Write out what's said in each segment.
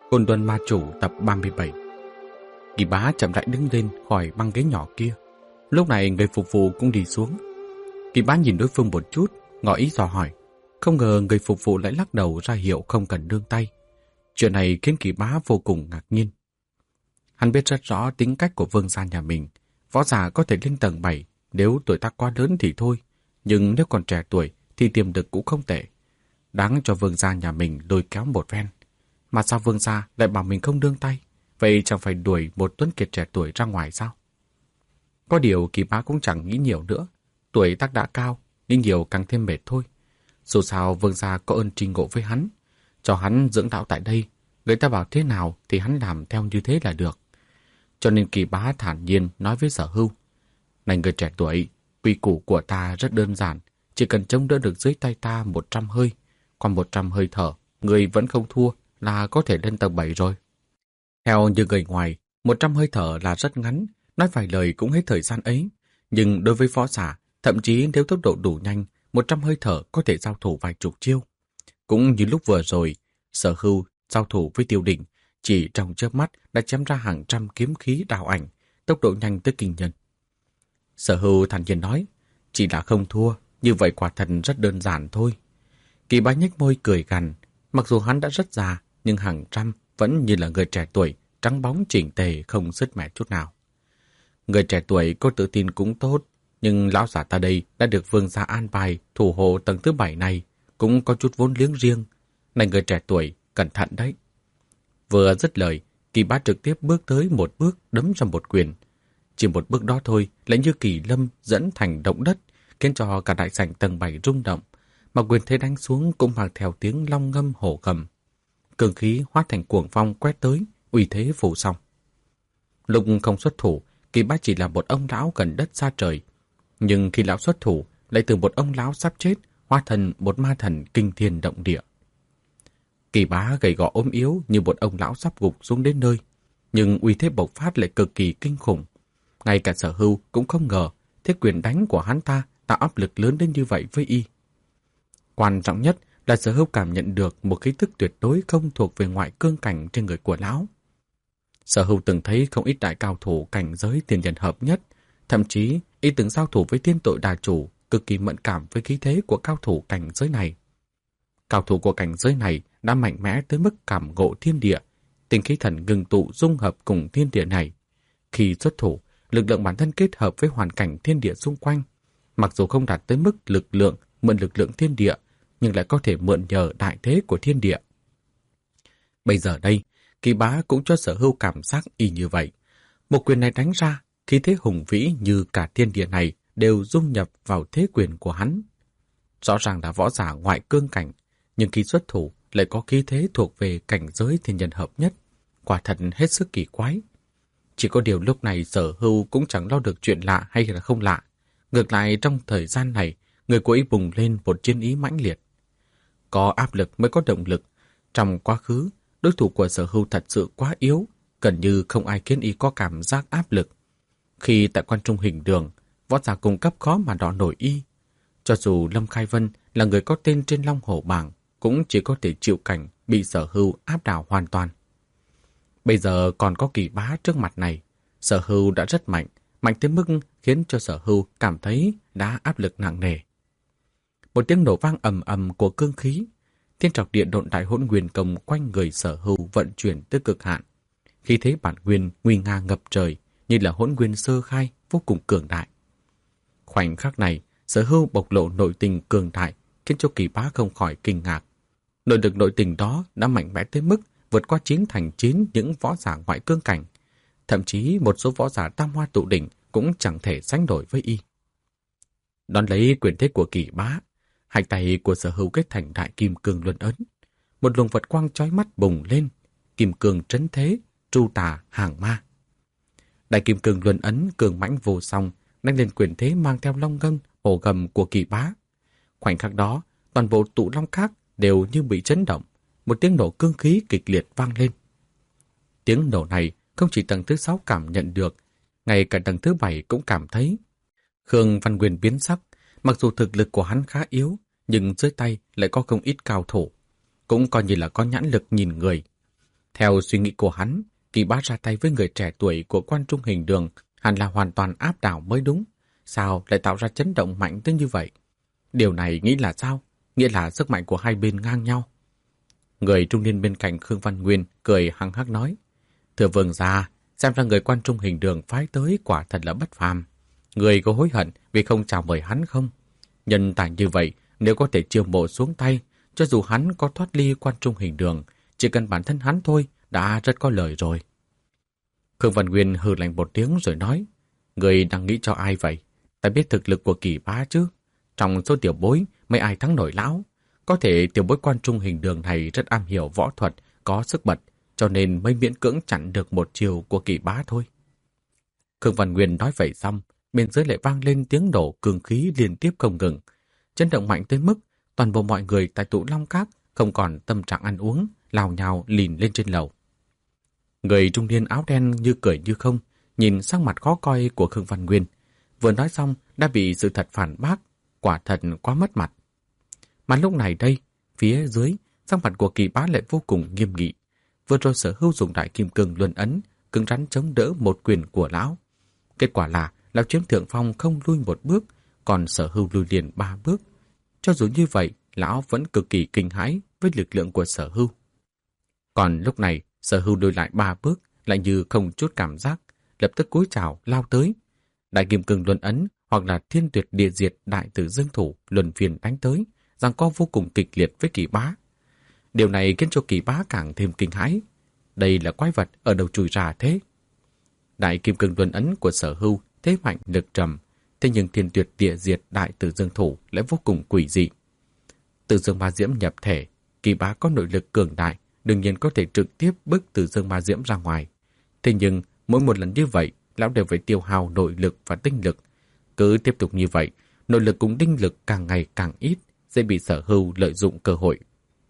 Côn Luân Ma Chủ tập 37. Kỳ Bá chậm rãi đứng lên khỏi băng ghế nhỏ kia. Lúc này người phục vụ cũng đi xuống. Kỳ Bá nhìn đối phương một chút, ngỏ ý dò hỏi. Không ngờ người phục vụ lại lắc đầu ra hiệu không cần nương tay. Chuyện này khiến Kỳ Bá vô cùng ngạc nhiên. Hắn biết rất rõ tính cách của vương gia nhà mình. Võ giả có thể lên tầng 7, nếu tuổi tác quá lớn thì thôi. Nhưng nếu còn trẻ tuổi thì tiềm lực cũng không tệ. Đáng cho vương gia nhà mình lôi kéo một phen. Mà sao vương gia lại bảo mình không nương tay? Vậy chẳng phải đuổi một tuấn kiệt trẻ tuổi ra ngoài sao? Có điều Kỳ Bá cũng chẳng nghĩ nhiều nữa. Tuổi tác đã cao, nghĩ nhiều càng thêm mệt thôi. Dù sao vương gia có ơn tri ngộ với hắn. Cho hắn dưỡng đạo tại đây, người ta bảo thế nào thì hắn làm theo như thế là được. Cho nên Kỳ Bá thản nhiên nói với Sở Hưu. Này người trẻ tuổi, quy củ của ta rất đơn giản. Chỉ cần chống đỡ được dưới tay ta 100 hơi. Còn 100 hơi thở, người vẫn không thua là có thể lên tầng 7 rồi. Theo như người ngoài, 100 hơi thở là rất ngắn, nói vài lời cũng hết thời gian ấy. Nhưng đối với võ giả, thậm chí nếu tốc độ đủ nhanh, 100 hơi thở có thể giao thủ vài chục chiêu. Cũng như lúc vừa rồi, Sở Hưu giao thủ với Tiêu Định, chỉ trong chớp mắt đã chém ra hàng trăm kiếm khí đào ảnh, tốc độ nhanh tới kinh nhân. Sở Hưu thản nhiên nói, chỉ là không thua, như vậy quả thật rất đơn giản thôi. Kỳ Bá nhếch môi cười gằn, mặc dù hắn đã rất già, nhưng hàng trăm vẫn như là người trẻ tuổi, trắng bóng chỉnh tề không sứt mẻ chút nào. Người trẻ tuổi có tự tin cũng tốt, nhưng lão giả ta đây đã được vương gia an bài thủ hộ tầng thứ 7 này, cũng có chút vốn liếng riêng. Này người trẻ tuổi, cẩn thận đấy. Vừa dứt lời, Kỳ Bá trực tiếp bước tới một bước đấm ra một quyền. Chỉ một bước đó thôi lại như kỳ lâm dẫn thành động đất, khiến cho cả đại sảnh tầng 7 rung động, mà quyền thế đánh xuống cũng mang theo tiếng long ngâm hổ gầm. Cường khí hóa thành cuồng phong quét tới, uy thế phủ xong. Lúc không xuất thủ, Kỳ Bá chỉ là một ông lão gần đất xa trời. Nhưng khi lão xuất thủ, lại từ một ông lão sắp chết, hóa thành một ma thần kinh thiên động địa. Kỳ Bá gầy gò ốm yếu như một ông lão sắp gục xuống đến nơi. Nhưng uy thế bộc phát lại cực kỳ kinh khủng. Ngay cả Sở Hưu cũng không ngờ thế quyền đánh của hắn ta tạo áp lực lớn đến như vậy với y. Quan trọng nhất là Sở Hưu cảm nhận được một khí tức tuyệt đối không thuộc về ngoại cương cảnh trên người của lão. Sở Hưu từng thấy không ít đại cao thủ cảnh giới thiên nhân hợp nhất, thậm chí y từng giao thủ với thiên tội đà chủ, cực kỳ mẫn cảm với khí thế của cao thủ cảnh giới này. Cao thủ của cảnh giới này đã mạnh mẽ tới mức cảm ngộ thiên địa, tinh khí thần ngừng tụ dung hợp cùng thiên địa này. Khi xuất thủ, lực lượng bản thân kết hợp với hoàn cảnh thiên địa xung quanh, mặc dù không đạt tới mức mượn lực lượng thiên địa, nhưng lại có thể mượn nhờ đại thế của thiên địa. Bây giờ đây, Kỳ Bá cũng cho Sở Hưu cảm giác y như vậy. Một quyền này đánh ra, khí thế hùng vĩ như cả thiên địa này đều dung nhập vào thế quyền của hắn. Rõ ràng là võ giả ngoại cương cảnh, nhưng khi xuất thủ lại có khí thế thuộc về cảnh giới thiên nhân hợp nhất. Quả thật hết sức kỳ quái. Chỉ có điều lúc này Sở Hưu cũng chẳng lo được chuyện lạ hay là không lạ. Ngược lại trong thời gian này, người của y bùng lên một chiến ý mãnh liệt. Có áp lực mới có động lực. Trong quá khứ, đối thủ của Sở Hưu thật sự quá yếu, gần như không ai khiến y có cảm giác áp lực. Khi tại quan trung hình đường, võ giả cung cấp khó mà đọ nổi y. Cho dù Lâm Khai Vân là người có tên trên Long Hổ bảng, cũng chỉ có thể chịu cảnh bị Sở Hưu áp đảo hoàn toàn. Bây giờ còn có Kỳ Bá trước mặt này, Sở Hưu đã rất mạnh, mạnh tới mức khiến cho Sở Hưu cảm thấy đã áp lực nặng nề. Một tiếng nổ vang ầm ầm của cương khí, thiên trọc địa độn đại hỗn nguyên công quanh người Sở Hưu vận chuyển tới cực hạn. Khí thế bản nguyên nguy nga ngập trời, như là hỗn nguyên sơ khai vô cùng cường đại. Khoảnh khắc này, Sở Hưu bộc lộ nội tình cường đại, khiến cho Kỳ Bá không khỏi kinh ngạc. Nội lực nội tình đó đã mạnh mẽ tới mức vượt qua 9 thành 9 những võ giả ngoại cương cảnh. Thậm chí một số võ giả tam hoa tụ đỉnh cũng chẳng thể sánh đổi với y. Đón lấy quyền thế của Kỳ Bá, hai tay của Sở Hưu kết thành đại kim cương luân ấn. Một luồng vật quang chói mắt bùng lên, kim cương trấn thế, tru tà hàng ma. Đại kim cương luân ấn cường mãnh vô song, đánh lên quyền thế mang theo long ngâm, hổ gầm của Kỳ Bá. Khoảnh khắc đó, toàn bộ tụ long khác đều như bị chấn động, một tiếng nổ cương khí kịch liệt vang lên. Tiếng nổ này không chỉ tầng thứ 6 cảm nhận được, ngay cả tầng thứ 7 cũng cảm thấy. Khương Văn Nguyên biến sắc, mặc dù thực lực của hắn khá yếu, nhưng dưới tay lại có không ít cao thủ, cũng coi như là có nhãn lực nhìn người. Theo suy nghĩ của hắn, Kỳ Bá ra tay với người trẻ tuổi của Quan Trung Hình Đường hẳn là hoàn toàn áp đảo mới đúng. Sao lại tạo ra chấn động mạnh tới như vậy? Điều này nghĩ là sao? Nghĩa là sức mạnh của hai bên ngang nhau. Người trung niên bên cạnh Khương Văn Nguyên cười hăng hắc nói: Thưa vương gia, xem ra người Quan Trung Hình Đường phái tới quả thật là bất phàm. Người có hối hận vì không chào mời hắn không? Nhân tài như vậy, nếu có thể chiêu mộ xuống tay, cho dù hắn có thoát ly Quan Trung Hình Đường, chỉ cần bản thân hắn thôi đã rất có lời rồi. Khương Văn Nguyên hừ lạnh một tiếng rồi nói: Người đang nghĩ cho ai vậy? Ta biết thực lực của Kỳ Bá chứ. Trong số tiểu bối, mấy ai thắng nổi lão? Có thể tiểu bối Quan Trung Hình Đường này rất am hiểu võ thuật, có sức bật, cho nên mới miễn cưỡng chặn được một chiều của Kỳ Bá thôi. Khương Văn Nguyên nói vậy xong, bên dưới lại vang lên tiếng nổ cường khí liên tiếp không ngừng. Chấn động mạnh tới mức toàn bộ mọi người tại Tụ Long Các không còn tâm trạng ăn uống, lào nhào lìn lên trên lầu. Người trung niên áo đen như cười như không, nhìn sắc mặt khó coi của Khương Văn Nguyên. Vừa nói xong đã bị sự thật phản bác, quả thật quá mất mặt. Mà lúc này đây, phía dưới, sắc mặt của Kỳ Bá lại vô cùng nghiêm nghị. Vừa rồi Sở Hưu dùng đại kim cương luân ấn, cứng rắn chống đỡ một quyền của lão. Kết quả là lão chiếm thượng phong không lui một bước, còn Sở Hưu lui liền 3 bước. Cho dù như vậy, lão vẫn cực kỳ kinh hãi với lực lượng của Sở Hưu. Còn lúc này, Sở Hưu lùi lại 3 bước, lại như không chút cảm giác, lập tức cúi chào lao tới. Đại kim cương luân ấn hoặc là thiên tuyệt địa diệt đại tử dương thủ luân phiên đánh tới, giằng co vô cùng kịch liệt với Kỳ Bá. Điều này khiến cho Kỳ Bá càng thêm kinh hãi. Đây là quái vật ở đâu chui ra thế? Đại kim cương luân ấn của Sở Hưu thế mạnh lực trầm, thế nhưng thiên tuyệt địa diệt đại tử dương thủ lại vô cùng quỷ dị. Tử dương ma diễm nhập thể, Kỳ Bá có nội lực cường đại, đương nhiên có thể trực tiếp bức Tử dương ma diễm ra ngoài. Thế nhưng mỗi một lần như vậy, lão đều phải tiêu hao nội lực và tinh lực. Cứ tiếp tục như vậy, nội lực cùng tinh lực càng ngày càng ít, sẽ bị Sở Hưu lợi dụng cơ hội.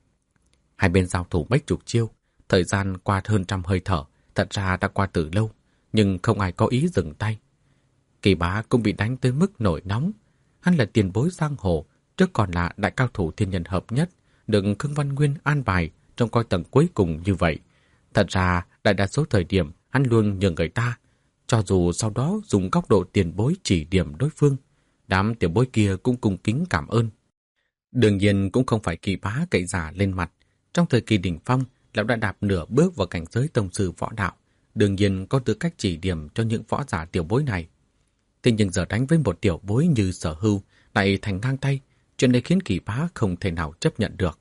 Hai bên giao thủ mấy chục chiêu, thời gian qua hơn 100 hơi thở, thật ra đã qua từ lâu, nhưng không ai có ý dừng tay. Kỳ Bá cũng bị đánh tới mức nổi nóng. Hắn là tiền bối giang hồ, trước còn là đại cao thủ thiên nhân hợp nhất, được Khương Văn Nguyên an bài trong coi tầng cuối cùng như vậy. Thật ra, đại đa số thời điểm hắn luôn nhường người ta, cho dù sau đó dùng góc độ tiền bối chỉ điểm đối phương. Đám tiền bối kia cũng cung kính cảm ơn. Đương nhiên cũng không phải Kỳ Bá cậy giả lên mặt. Trong thời kỳ đỉnh phong, lão đã đạp nửa bước vào cảnh giới tông sư võ đạo, đương nhiên có tư cách chỉ điểm cho những võ giả tiểu bối này. Thế nhưng giờ đánh với một tiểu bối như Sở Hưu lại thành ngang tay, chuyện này khiến Kỳ Bá không thể nào chấp nhận được.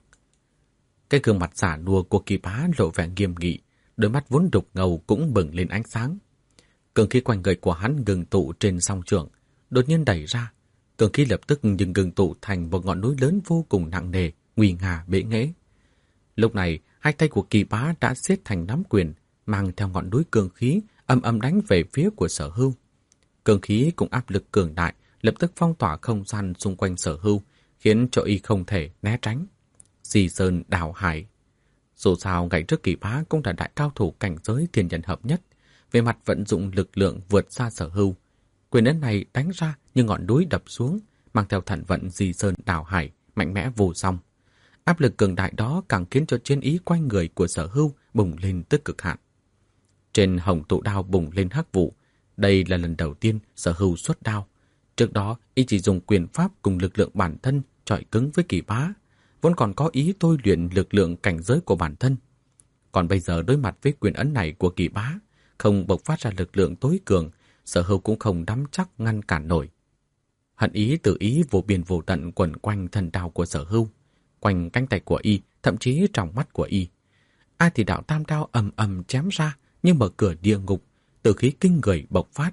Cái gương mặt giả nua của Kỳ Bá lộ vẻ nghiêm nghị, đôi mắt vốn đục ngầu cũng bừng lên ánh sáng. Cường khí quanh người của hắn ngừng tụ trên song trường, đột nhiên đẩy ra. Cường khí lập tức nhưng ngừng tụ thành một ngọn núi lớn vô cùng nặng nề, nguy nga bệ nghễ. Lúc này, hai tay của Kỳ Bá đã siết thành nắm quyền, mang theo ngọn núi cường khí âm âm đánh về phía của Sở Hưu. Cường khí cùng áp lực cường đại lập tức phong tỏa không gian xung quanh Sở Hưu, khiến cho y không thể né tránh. Di sơn đảo hải. Dù sao ngày trước Kỳ Bá cũng là đại cao thủ cảnh giới thiên nhân hợp nhất, về mặt vận dụng lực lượng vượt xa Sở Hưu. Quyền ấn này đánh ra như ngọn núi đập xuống, mang theo thần vận di sơn đảo hải, mạnh mẽ vô song. Áp lực cường đại đó càng khiến cho chiến ý quanh người của Sở Hưu bùng lên tới cực hạn. Trên hồng tụ đao bùng lên hắc vụ. Đây là lần đầu tiên Sở Hưu xuất đao. Trước đó, y chỉ dùng quyền pháp cùng lực lượng bản thân chọi cứng với Kỳ Bá, vốn còn có ý tôi luyện lực lượng cảnh giới của bản thân. Còn bây giờ đối mặt với quyền ấn này của Kỳ Bá, không bộc phát ra lực lượng tối cường, Sở Hưu cũng không nắm chắc ngăn cản nổi. Hận ý tự ý vô biên vô tận quẩn quanh thân đao của Sở Hưu, quanh cánh tay của y, thậm chí trong mắt của y. Ai thì đạo tam đao ầm ầm chém ra như mở cửa địa ngục, tử khí kinh người bộc phát.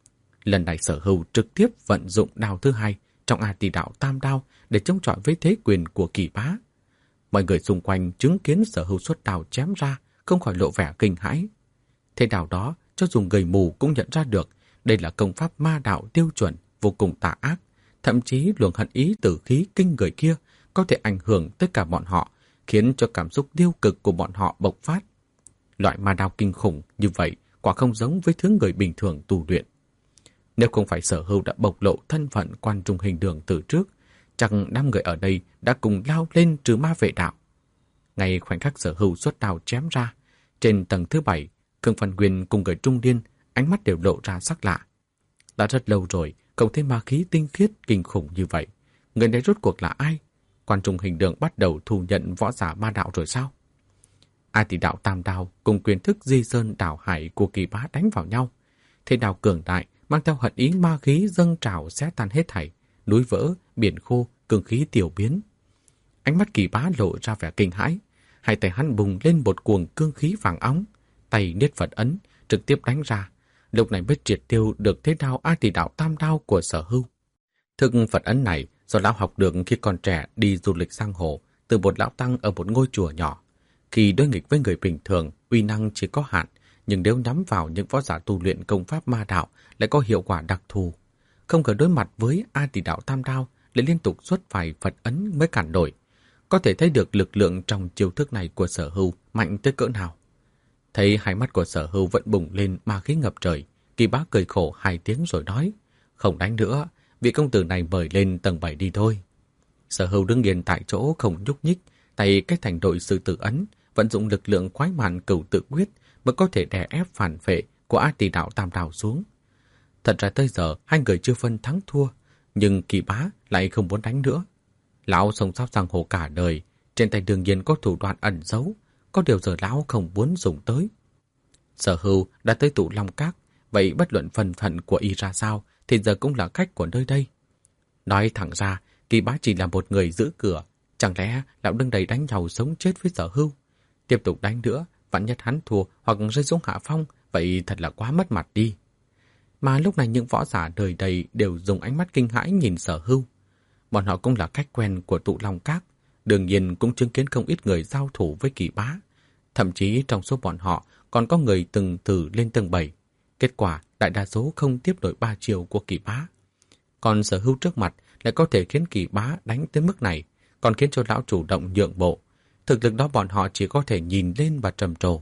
Lần này Sở Hưu trực tiếp vận dụng đao thứ hai trong A Tỳ đạo tam đao để chống chọi với thế quyền của Kỳ Bá. Mọi người xung quanh chứng kiến Sở Hưu xuất đao chém ra không khỏi lộ vẻ kinh hãi. Thế đao đó, cho dù người mù cũng nhận ra được đây là công pháp ma đạo tiêu chuẩn, vô cùng tà ác. Thậm chí luồng hận ý tử khí kinh người kia có thể ảnh hưởng tất cả bọn họ, khiến cho cảm xúc tiêu cực của bọn họ bộc phát. Loại ma đao kinh khủng như vậy quả không giống với thứ người bình thường tu luyện. Nếu không phải Sở Hưu đã bộc lộ thân phận Quan Trung Hình Đường từ trước, chắc đám người ở đây đã cùng lao lên trừ ma vệ đạo. Ngay khoảnh khắc Sở Hưu xuất đao chém ra, Trên tầng thứ 7, Khương Văn Nguyên cùng người trung niên, ánh mắt đều lộ ra sắc lạ. Đã rất lâu rồi, không thấy ma khí tinh khiết kinh khủng như vậy. Người này rốt cuộc là ai? Quan Trung Hình Đường bắt đầu thu nhận võ giả ma đạo rồi sao? Ai thì đạo Tam Đao cùng quyền thức Di Sơn đảo hải của Kỳ Bá đánh vào nhau. Thế đao cường đại mang theo hận ý ma khí dâng trào xé tan hết thảy, núi vỡ, biển khô, cường khí tiểu biến. Ánh mắt Kỳ Bá lộ ra vẻ kinh hãi, hai tay hắn bùng lên một cuồng cương khí vàng óng, tay niết Phật ấn trực tiếp đánh ra. Lúc này mới triệt tiêu được thế đao Ai Tỷ Đạo Tam Đao của Sở Hưu. Thức Phật ấn này do lão học được khi còn trẻ đi du lịch sang hồ từ một lão tăng ở một ngôi chùa nhỏ. Khi đối nghịch với người bình thường, uy năng chỉ có hạn, nhưng nếu nhắm vào những võ giả tu luyện công pháp ma đạo lại có hiệu quả đặc thù. Không ngờ đối mặt với Ai Tỷ Đạo Tam Đao lại liên tục xuất phải Phật ấn mới cản nổi. Có thể thấy được lực lượng trong chiêu thức này của Sở Hưu mạnh tới cỡ nào. Thấy hai mắt của Sở Hưu vẫn bùng lên ma khí ngập trời, Kỳ Bá cười khổ 2 tiếng rồi nói, không đánh nữa, vị công tử này mời lên tầng 7 đi thôi. Sở Hưu đứng yên tại chỗ không nhúc nhích, tay kết thành đội sư tử ấn, vận dụng lực lượng quái mạn cửu tự quyết mới có thể đè ép phản phệ của Ai Tỷ Đạo Tam Đao xuống. Thật ra tới giờ hai người chưa phân thắng thua, nhưng Kỳ Bá lại không muốn đánh nữa. Lão sống sót giang hồ cả đời, trên tay đương nhiên có thủ đoạn ẩn giấu, có điều giờ lão không muốn dùng tới. Sở Hưu đã tới Tụ Long Các, vậy bất luận phần phận của y ra sao thì giờ cũng là khách của nơi đây. Nói thẳng ra, Kỳ Bá chỉ là một người giữ cửa, chẳng lẽ lão đứng đây đánh nhau sống chết với Sở Hưu? Tiếp tục đánh nữa, vạn nhất hắn thua hoặc rơi xuống hạ phong, vậy thật là quá mất mặt đi. Mà lúc này những võ giả đời đầy đều dùng ánh mắt kinh hãi nhìn Sở Hưu. Bọn họ cũng là khách quen của Tụ Long Các, đương nhiên cũng chứng kiến không ít người giao thủ với Kỳ Bá. Thậm chí trong số bọn họ còn có người từng thử lên tầng 7. Kết quả đại đa số không tiếp nổi 3 chiều của Kỳ Bá. Còn Sở Hưu trước mặt lại có thể khiến Kỳ Bá đánh tới mức này, còn khiến cho lão chủ động nhượng bộ. Thực lực đó bọn họ chỉ có thể nhìn lên và trầm trồ.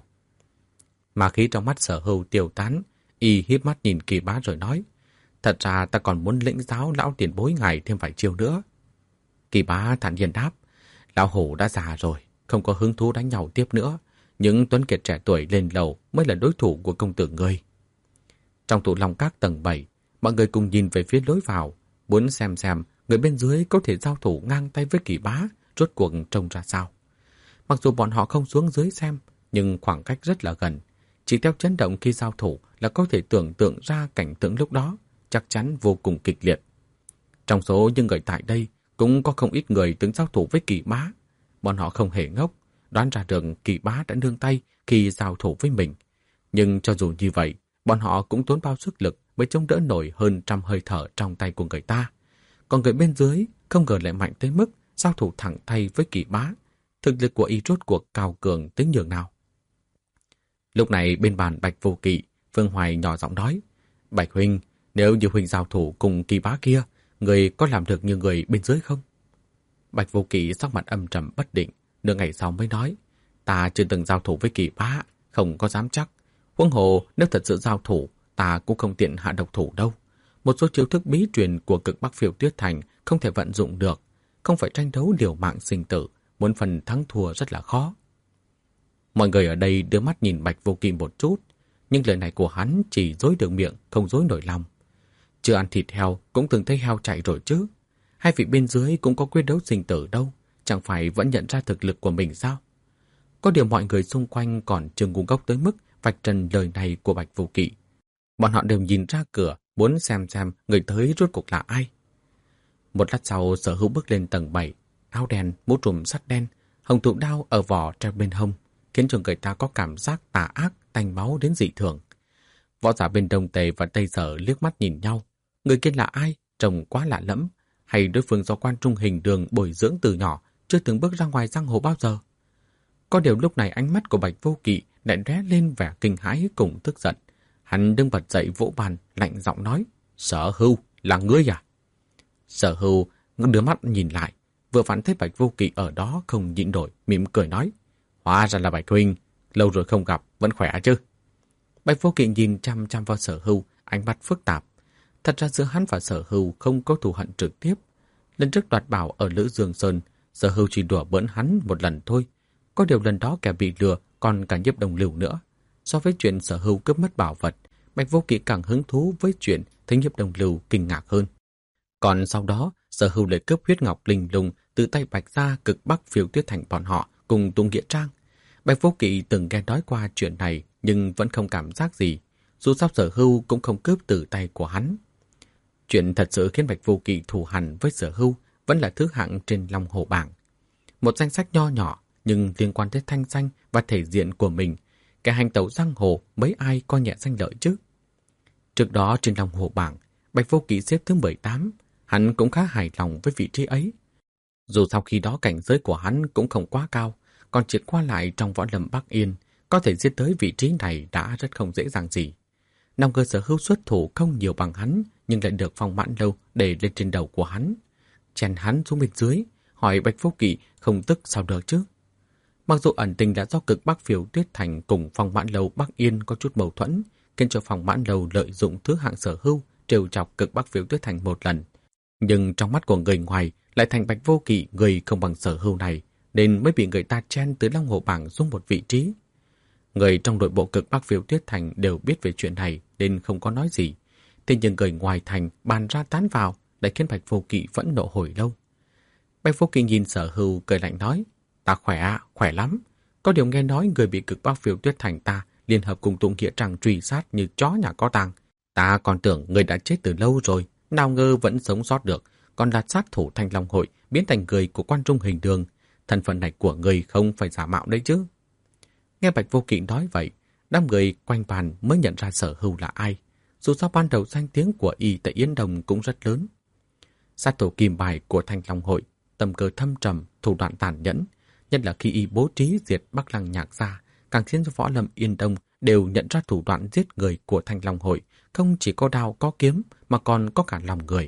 Mà khí trong mắt Sở Hưu tiêu tán, y híp mắt nhìn Kỳ Bá rồi nói, thật ra ta còn muốn lĩnh giáo lão tiền bối ngài thêm vài chiêu nữa. Kỳ Bá thản nhiên đáp, lão hổ đã già rồi, không có hứng thú đánh nhau tiếp nữa. Những tuấn kiệt trẻ tuổi lên lầu mới là đối thủ của công tử ngươi. Trong Tụ Long Các tầng 7, mọi người cùng nhìn về phía lối vào, muốn xem người bên dưới có thể giao thủ ngang tay với Kỳ Bá, rốt cuộc trông ra sao. Mặc dù bọn họ không xuống dưới xem, nhưng khoảng cách rất là gần. Chỉ theo chấn động khi giao thủ là có thể tưởng tượng ra cảnh tượng lúc đó, chắc chắn vô cùng kịch liệt. Trong số những người tại đây, cũng có không ít người từng giao thủ với Kỳ Bá. Bọn họ không hề ngốc, đoán ra được Kỳ Bá đã nương tay khi giao thủ với mình. Nhưng cho dù như vậy, bọn họ cũng tốn bao sức lực mới chống đỡ nổi hơn 100 hơi thở trong tay của người ta. Còn người bên dưới không ngờ lại mạnh tới mức giao thủ thẳng tay với Kỳ Bá. Thực lực của y rốt cuộc cao cường tới nhường nào. Lúc này bên bàn Bạch Vô Kỵ, Phương Hoài nhỏ giọng nói, Bạch huynh, nếu như huynh giao thủ cùng Kỳ Bá kia, người có làm được như người bên dưới không? Bạch Vô Kỵ sắc mặt âm trầm bất định, nửa ngày sau mới nói, ta chưa từng giao thủ với Kỳ Bá, không có dám chắc. Huống hồ nếu thật sự giao thủ, ta cũng không tiện hạ độc thủ đâu. Một số chiêu thức bí truyền của Cực Bắc Phiêu Tuyết Thành không thể vận dụng được, không phải tranh đấu liều mạng sinh tử, muốn phần thắng thua rất là khó. Mọi người ở đây đưa mắt nhìn Bạch Vô Kỵ một chút, nhưng lời này của hắn chỉ dối được miệng, không dối nổi lòng. Chưa ăn thịt heo cũng từng thấy heo chạy rồi chứ. Hai vị bên dưới cũng có quyết đấu sinh tử đâu, chẳng phải vẫn nhận ra thực lực của mình sao? Có điều mọi người xung quanh còn chưa ngu ngốc tới mức vạch trần lời này của Bạch Vô Kỵ. Bọn họ đều nhìn ra cửa, muốn xem người tới rốt cuộc là ai. Một lát sau, Sở Hữu bước lên tầng 7, áo đen, mũ trùm sắt đen, hồng thụ đao ở vỏ treo bên hông, khiến cho người ta có cảm giác tà ác, tanh máu đến dị thường. Võ giả bên Đông Tề và Tây Sở liếc mắt nhìn nhau. Người kia là ai? Trông quá lạ lẫm. Hay đối phương do Quan Trung Hình Đường bồi dưỡng từ nhỏ, chưa từng bước ra ngoài giang hồ bao giờ? Có điều lúc này ánh mắt của Bạch Vô Kỵ lại lóe lên vẻ kinh hãi cùng tức giận. Hắn đứng bật dậy vỗ bàn, lạnh giọng nói, Sở Hưu, là ngươi à? Sở Hưu đưa mắt nhìn lại, vừa phản thấy Bạch Vô Kỵ ở đó không nhịn nổi, mỉm cười nói, hóa ra là Bạch huynh, lâu rồi không gặp, vẫn khỏe chứ? Bạch Vô Kỵ nhìn chăm chăm vào Sở Hưu, ánh mắt phức tạp. Thật ra giữa hắn và Sở Hưu không có thù hận trực tiếp. Lần trước đoạt bảo ở Lữ Dương Sơn, Sở Hưu chỉ đùa bỡn hắn một lần thôi. Có điều lần đó kẻ bị lừa còn cả Nhiếp Đồng Lưu nữa. So với chuyện Sở Hưu cướp mất bảo vật, Bạch Vô Kỵ càng hứng thú với chuyện thấy Nhiếp Đồng Lưu kinh ngạc hơn. Còn sau đó, Sở Hưu lại cướp huyết ngọc linh lung từ tay Bạch gia cực Bắc Phiêu Tuyết Thành bọn họ cùng Tung Nghĩa Trang. Bạch Vô Kỵ từng nghe nói qua chuyện này nhưng vẫn không cảm giác gì, dù sao Sở Hưu cũng không cướp từ tay của hắn. Chuyện thật sự khiến Bạch Vô Kỵ thù hằn với Sở Hưu vẫn là thứ hạng trên Long Hồ bảng. Một danh sách nho nhỏ nhưng liên quan tới thanh danh và thể diện của mình, kẻ hành tẩu giang hồ mấy ai coi nhẹ danh lợi chứ. Trước đó trên Long Hồ bảng, Bạch Vô Kỵ xếp thứ 18, hắn cũng khá hài lòng với vị trí ấy. Dù sau khi đó cảnh giới của hắn cũng không quá cao, còn triệt qua lại trong võ lâm Bắc Yên, có thể giết tới vị trí này đã rất không dễ dàng gì. Năm cơ Sở Hưu xuất thủ không nhiều bằng hắn, nhưng lại được Phong Mãn Lâu để lên trên đầu của hắn. Chèn hắn xuống bên dưới, hỏi Bạch Vô Kỵ không tức sao được chứ. Mặc dù ẩn tình đã do cực Bắc Phiêu Tuyết Thành cùng Phong Mãn Lâu Bắc Yên có chút mâu thuẫn, khiến cho Phong Mãn Lâu lợi dụng thứ hạng Sở Hưu trêu chọc cực Bắc Phiêu Tuyết Thành một lần. Nhưng trong mắt của người ngoài lại thành Bạch Vô Kỵ người không bằng Sở Hưu này, nên mới bị người ta chen từ Long Hồ bảng xuống một vị trí. Người trong nội bộ cực Bắc Phiêu Tuyết Thành đều biết về chuyện này nên không có nói gì. Thế nhưng người ngoài thành bàn ra tán vào lại khiến Bạch Vô Kỵ vẫn nộ hồi lâu. Bạch Vô Kỵ nhìn Sở Hưu cười lạnh nói, ta khỏe lắm. Có điều nghe nói người bị cực Bắc Phiêu Tuyết Thành ta liên hợp cùng Tung Nghĩa Trang truy sát như chó nhà có tang. Ta còn tưởng người đã chết từ lâu rồi, nào ngờ vẫn sống sót được, còn là sát thủ Thanh Long Hội biến thành người của Quan Trung Hình Đường. Thân phận này của người không phải giả mạo đấy chứ. Nghe Bạch Vô Kỵ nói vậy, đám người quanh bàn mới nhận ra Sở Hưu là ai. Dù sao ban đầu danh tiếng của y tại Yến Đồng cũng rất lớn. Sát thủ kim bài của Thanh Long Hội, tâm cơ thâm trầm, thủ đoạn tàn nhẫn, nhất là khi y bố trí diệt Bắc Lăng Nhạc gia, càng khiến cho võ lâm Yên Đông đều nhận ra thủ đoạn giết người của Thanh Long Hội không chỉ có đao có kiếm mà còn có cả lòng người.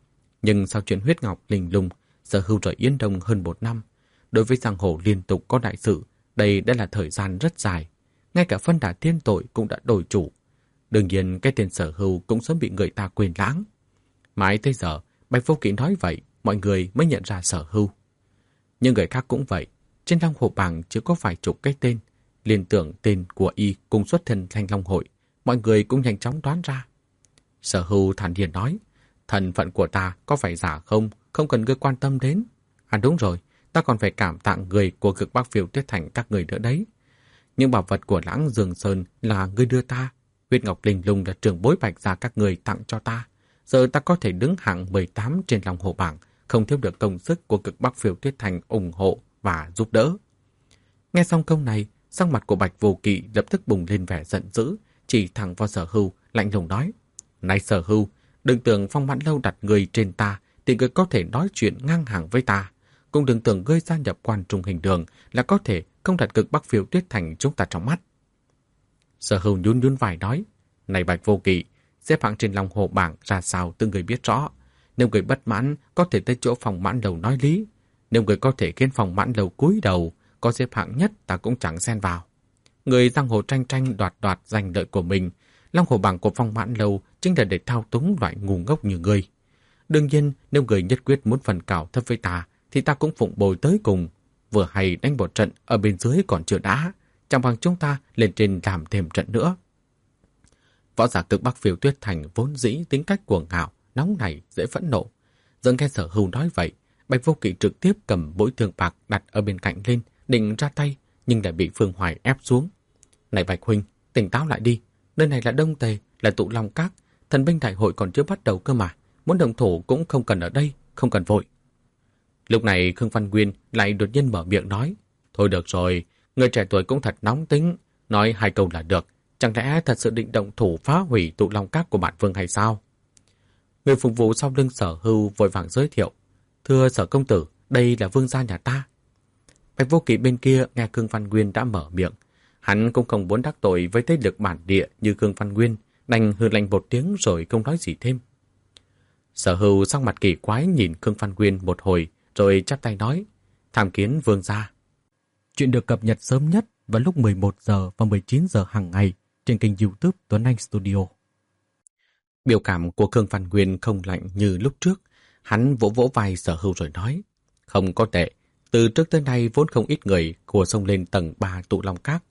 Nhưng sau chuyện huyết ngọc linh lung, Sở Hưu rời Yến Đông hơn 1 năm. Đối với giang hồ liên tục có đại sự, đây đã là thời gian rất dài. Ngay cả Phân Đà Tiên Tội cũng đã đổi chủ. Đương nhiên cái tên Sở Hưu cũng sớm bị người ta quên lãng. Mãi tới giờ, Bạch Vô Kỵ nói vậy, mọi người mới nhận ra Sở Hưu. Nhưng người khác cũng vậy. Trên Long Hồ bảng chỉ có vài chục cái tên. Liên tưởng tên của y cùng xuất thân Thanh Long Hội, mọi người cũng nhanh chóng đoán ra. Sở Hưu thản nhiên nói, thân phận của ta có phải giả không cần ngươi quan tâm đến. À đúng rồi, ta còn phải cảm tạ người của cực Bắc Phiêu Tuyết Thành các người nữa đấy. Nhưng bảo vật của Lãng Dương Sơn là ngươi đưa ta, huyết ngọc linh lung là trưởng bối Bạch gia các người tặng cho ta. Giờ ta có thể đứng hạng 18 trên Long Hồ bảng, không thiếu được công sức của cực Bắc Phiêu Tuyết Thành ủng hộ và giúp đỡ. Nghe xong câu này, sắc mặt của Bạch Vô Kỵ lập tức bùng lên vẻ giận dữ, chỉ thẳng vào Sở Hưu, lạnh lùng nói: "Này Sở Hưu, đừng tưởng Phong Mãn Lâu đặt người trên ta thì ngươi có thể nói chuyện ngang hàng với ta, cũng đừng tưởng ngươi gia nhập Quan Trung Hình Đường là có thể không đặt cực Bắc Phiêu Tuyết Thành chúng ta trong mắt." Sở Hưu nhún nhún vai nói: "Này Bạch Vô Kỵ, xếp hạng trên Long Hồ bảng ra sao từng người biết rõ. Nếu người bất mãn có thể tới chỗ Phong Mãn Lâu nói lý. Nếu người có thể khiến Phong Mãn Lâu cúi đầu, có xếp hạng nhất ta cũng chẳng xen vào. Người giang hồ tranh tranh đoạt giành lợi của mình, Long Hồ bảng của Phong Mãn Lâu chính là để thao túng loại ngu ngốc như ngươi. Đương nhiên, nếu người nhất quyết muốn phần cào thấp với ta, thì ta cũng phụng bồi tới cùng. Vừa hay đánh một trận ở bên dưới còn chưa đã, chẳng bằng chúng ta lên trên làm thêm trận nữa." Võ giả cực Bắc Phiêu Tuyết Thành vốn dĩ tính cách cuồng ngạo, nóng nảy, dễ phẫn nộ. Giờ nghe Sở Hưu nói vậy, Bạch Vô Kỵ trực tiếp cầm bối thương bạc đặt ở bên cạnh lên, định ra tay, nhưng lại bị Phương Hoài ép xuống. "Này Bạch huynh, tỉnh táo lại đi. Nơi này là Đông Tề, là tụ Long Các, thần binh đại hội còn chưa bắt đầu cơ mà. Muốn đồng thủ cũng không cần ở đây, không cần vội." Lúc này Khương Văn Nguyên lại đột nhiên mở miệng nói: "Thôi được rồi, người trẻ tuổi cũng thật nóng tính, nói 2 câu là được. Chẳng lẽ thật sự định động thủ phá hủy tụ Long Các của bản vương hay sao?" Người phục vụ sau lưng Sở Hưu vội vàng giới thiệu: "Thưa Sở công tử, đây là vương gia nhà ta." Bạch Vô Kỵ bên kia nghe Khương Văn Nguyên đã mở miệng, hắn cũng không muốn đắc tội với thế lực bản địa như Khương Văn Nguyên, đành hừ lạnh một tiếng rồi không nói gì thêm. Sở Hưu sắc mặt kỳ quái nhìn Khương Văn Nguyên một hồi, rồi chắp tay nói: "Tham kiến vương gia." Chuyện được cập nhật sớm nhất vào lúc 11 giờ và 19 giờ hàng ngày trên kênh YouTube Tuấn Anh Studio. Biểu cảm của Khương Văn Nguyên không lạnh như lúc trước, hắn vỗ vỗ vai Sở Hưu rồi nói: "Không có tệ, từ trước tới nay vốn không ít người của xông lên tầng 3 tụ Long Các,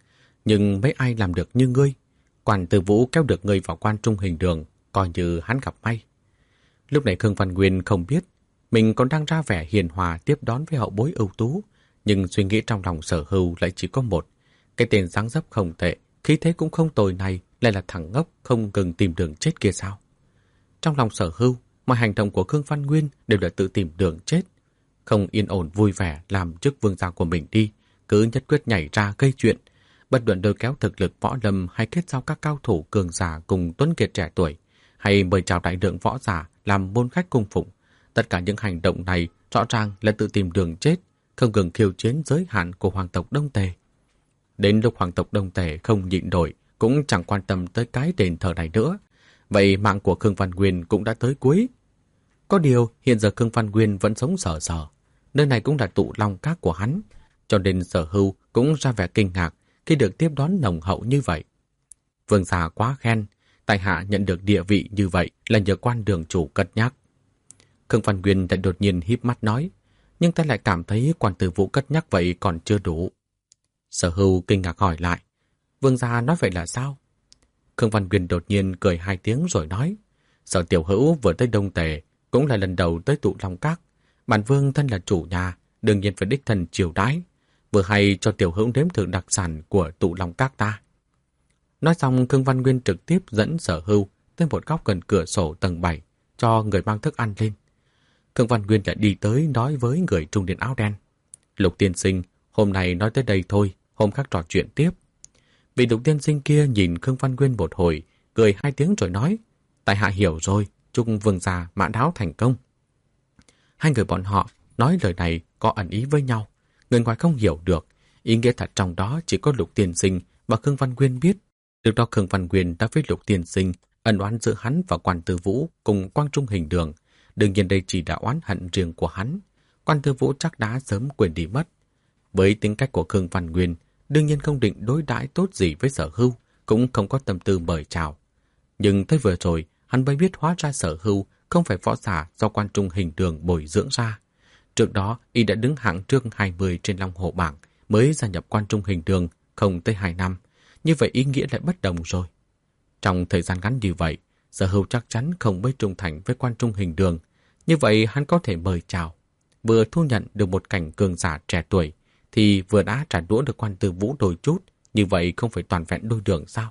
Nhưng mấy ai làm được như ngươi? Quan Tư Vũ kéo được ngươi vào quan trung hình đường, coi như hắn gặp may. Lúc này Khương Văn Nguyên không biết mình còn đang ra vẻ hiền hòa tiếp đón với hậu bối ưu tú, nhưng suy nghĩ trong lòng Sở Hưu lại chỉ có một. Cái tên dáng dấp không tệ, khí thế cũng không tồi này lại là thằng ngốc không ngừng tìm đường chết kia sao? Trong lòng Sở Hưu, mọi hành động của Khương Văn Nguyên đều là tự tìm đường chết. Không yên ổn vui vẻ làm chức vương gia của mình đi, cứ nhất quyết nhảy ra gây chuyện, bất luận lôi kéo thực lực võ lâm hay kết giao các cao thủ cường giả cùng tuấn kiệt trẻ tuổi, hay mời chào đại lượng võ giả làm môn khách cung phụng. Tất cả những hành động này rõ ràng là tự tìm đường chết, không ngừng khiêu chiến giới hạn của hoàng tộc Đông Tề. Đến lúc hoàng tộc Đông Tề không nhịn nổi, cũng chẳng quan tâm tới cái đền thờ này nữa. Vậy mạng của Khương Văn Nguyên cũng đã tới cuối. Có điều hiện giờ Khương Văn Nguyên vẫn sống sờ sờ. Nơi này cũng là tụ long các của hắn, cho nên Sở Hưu cũng ra vẻ kinh ngạc khi được tiếp đón nồng hậu như vậy. Vương gia quá khen, tại hạ nhận được địa vị như vậy là nhờ quan đường chủ cất nhắc. Khương Văn Nguyên lại đột nhiên híp mắt nói, nhưng ta lại cảm thấy quan Tư Vũ cất nhắc vậy còn chưa đủ. Sở Hưu kinh ngạc hỏi lại, vương gia nói vậy là sao? Khương Văn Nguyên đột nhiên cười 2 tiếng rồi nói, Sở Tiểu Hữu vừa tới Đông Tề, cũng là lần đầu tới tụ long các. Bản vương thân là chủ nhà, đương nhiên phải đích thân chiều đãi, vừa hay cho Tiểu Hữu nếm thử đặc sản của tụ long các ta. Nói xong, Khương Văn Nguyên trực tiếp dẫn Sở Hưu tới một góc gần cửa sổ tầng 7, cho người mang thức ăn lên. Khương Văn Nguyên lại đi tới nói với người trung niên áo đen, Lục tiên sinh, hôm nay nói tới đây thôi, hôm khác trò chuyện tiếp. Vị Lục tiên sinh kia nhìn Khương Văn Nguyên một hồi, cười 2 tiếng rồi nói, tại hạ hiểu rồi, chúc vương gia mã đáo thành công. Hai người bọn họ nói lời này có ẩn ý với nhau, người ngoài không hiểu được, ý nghĩa thật trong đó chỉ có Lục tiên sinh và Khương Văn Nguyên biết. Lúc đó Khương Văn Nguyên đã với Lục tiên sinh ân oán giữa hắn và quan Tư Vũ cùng Quang Trung hình đường. Đương nhiên đây chỉ là oán hận riêng của hắn, quan Tư Vũ chắc đã sớm quên đi mất. Với tính cách của Khương Văn Nguyên, đương nhiên không định đối đãi tốt gì với Sở Hưu, cũng không có tâm tư mời chào. Nhưng tới vừa rồi, hắn mới biết hóa ra Sở Hưu không phải võ giả do Quan Trung hình đường bồi dưỡng ra. Trước đó, y đã đứng hạng trước 20 trên Long Hồ bảng, mới gia nhập Quan Trung hình đường không tới 2 năm. Như vậy ý nghĩa lại bất đồng rồi. Trong thời gian ngắn như vậy, Sở Hưu chắc chắn không mới trung thành với Quan Trung hình đường. Như vậy hắn có thể mời chào. Vừa thu nhận được một cảnh cường giả trẻ tuổi, thì vừa đã trả đũa được quan Tư Vũ đôi chút, như vậy không phải toàn vẹn đôi đường sao?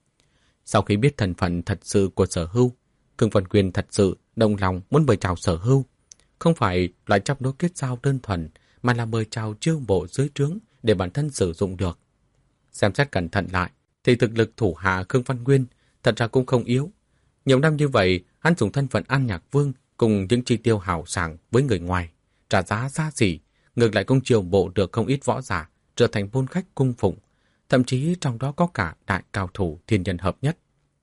Sau khi biết thân phận thật sự của Sở Hưu, Khương Văn Nguyên thật sự đồng lòng muốn mời chào Sở Hưu. Không phải loại chấp nối kết giao đơn thuần, mà là mời chào chiêu bộ dưới trướng để bản thân sử dụng được. Xem xét cẩn thận lại, thì thực lực thủ hạ Khương Văn Nguyên thật ra cũng không yếu. Nhiều năm như vậy, hắn dùng thân phận An Nhạc Vương cùng những chi tiêu hào sảng với người ngoài, trả giá xa xỉ, ngược lại cũng chiêu bộ được không ít võ giả, trở thành môn khách cung phụng, thậm chí trong đó có cả đại cao thủ thiên nhân hợp nhất.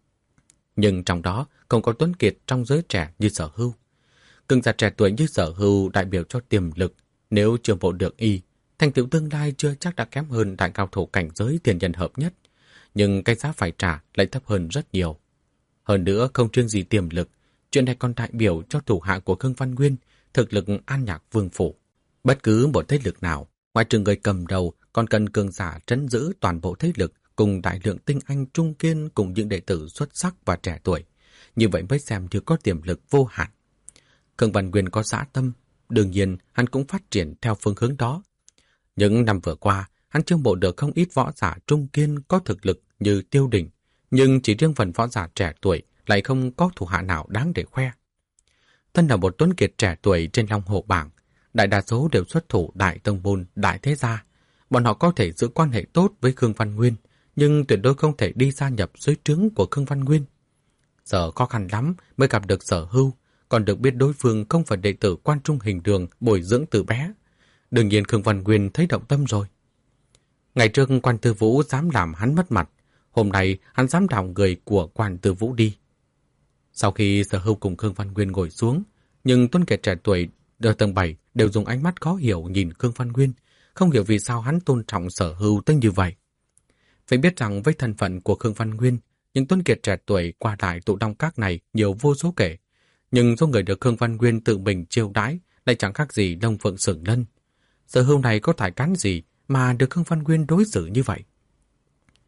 Nhưng trong đó không có tuấn kiệt trong giới trẻ như Sở Hưu. Cường giả trẻ tuổi như Sở Hưu đại biểu cho tiềm lực, nếu chiêu bộ được y, thành tựu tương lai chưa chắc đã kém hơn đại cao thủ cảnh giới thiên nhân hợp nhất, nhưng cái giá phải trả lại thấp hơn rất nhiều. Hơn nữa không riêng gì tiềm lực, chuyện này còn đại biểu cho thủ hạ của Khương Văn Nguyên thực lực An Nhạc Vương phủ. Bất cứ một thế lực nào, ngoại trừ người cầm đầu, còn cần cường giả trấn giữ toàn bộ thế lực cùng đại lượng tinh anh trung kiên cùng những đệ tử xuất sắc và trẻ tuổi. Như vậy mới xem như có tiềm lực vô hạn. Khương Văn Nguyên có dã tâm, đương nhiên hắn cũng phát triển theo phương hướng đó. Những năm vừa qua, hắn chiêu mộ được không ít võ giả trung kiên có thực lực như Tiêu Đình, nhưng chỉ riêng phần võ giả trẻ tuổi lại không có thủ hạ nào đáng để khoe. Thân là một tuấn kiệt trẻ tuổi trên Long Hồ bảng, đại đa số đều xuất thủ đại tông môn, đại thế gia. Bọn họ có thể giữ quan hệ tốt với Khương Văn Nguyên, nhưng tuyệt đối không thể đi gia nhập dưới trướng của Khương Văn Nguyên. Giờ khó khăn lắm mới gặp được Sở Hưu, còn được biết đối phương không phải đệ tử Quan Trung hình đường bồi dưỡng từ bé. Đương nhiên Khương Văn Nguyên thấy động tâm rồi. Ngày trước Quan Tư Vũ dám làm hắn mất mặt, hôm nay hắn dám đào người của Quan Tư Vũ đi. Sau khi Sở Hưu cùng Khương Văn Nguyên ngồi xuống, nhưng tuấn kiệt trẻ tuổi ở tầng 7 đều dùng ánh mắt khó hiểu nhìn Khương Văn Nguyên, không hiểu vì sao hắn tôn trọng Sở Hưu tới như vậy. Phải biết rằng với thân phận của Khương Văn Nguyên, những tuấn kiệt trẻ tuổi qua lại tụ đông các này nhiều vô số kể, nhưng số người được Khương Văn Nguyên tự mình chiêu đãi lại chẳng khác gì Đông Phượng Sửng Lân. Sở Hưu này có tài cán gì mà được Khương Văn Nguyên đối xử như vậy?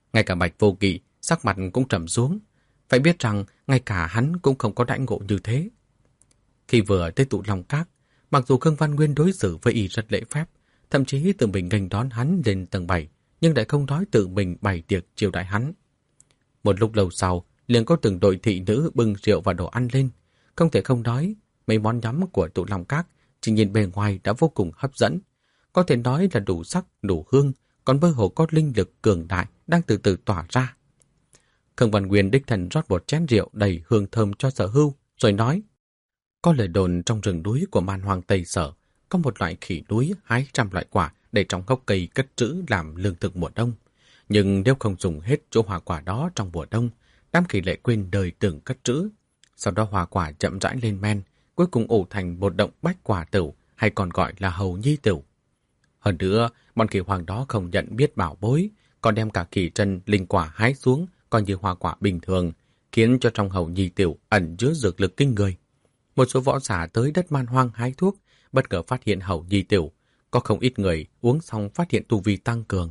Ngay cả Bạch Vô Kỵ sắc mặt cũng trầm xuống. Phải biết rằng ngay cả hắn cũng không có đãi ngộ như thế. Khi vừa tới Tụ Long Các, mặc dù Khương Văn Nguyên đối xử với y rất lễ phép, thậm chí tự mình nghênh đón hắn lên tầng 7, nhưng lại không nói tự mình bày tiệc chiêu đãi hắn. Một lúc lâu sau, liền có từng đội thị nữ bưng rượu và đồ ăn lên. Không thể không nói, mấy món nhắm của Tụ Long Các chỉ nhìn bề ngoài đã vô cùng hấp dẫn. Có thể nói là đủ sắc, đủ hương, còn mơ hồ có linh lực cường đại đang từ từ tỏa ra. Khương Văn Nguyên đích thân rót một chén rượu đầy hương thơm cho Sở Hưu, rồi nói: có lời đồn trong rừng núi của Man Hoang Tây Sở có một loại khỉ núi hái trăm loại quả để trong gốc cây cất trữ làm lương thực mùa đông. Nhưng nếu không dùng hết chỗ hoa quả đó trong mùa đông, đám khỉ lại quên đời tưởng cất trữ. Sau đó hoa quả chậm rãi lên men, cuối cùng ủ thành một động bách quả tửu, hay còn gọi là hầu nhi tửu. Hơn nữa, bọn khỉ hoàng đó không nhận biết bảo bối, còn đem cả kỳ trân linh quả hái xuống coi như hoa quả bình thường, khiến cho trong hầu nhi tửu ẩn chứa dược lực kinh người. Một số võ giả tới đất Man Hoang hái thuốc, bất ngờ phát hiện hầu nhi tửu, có không ít người uống xong phát hiện tu vi tăng cường.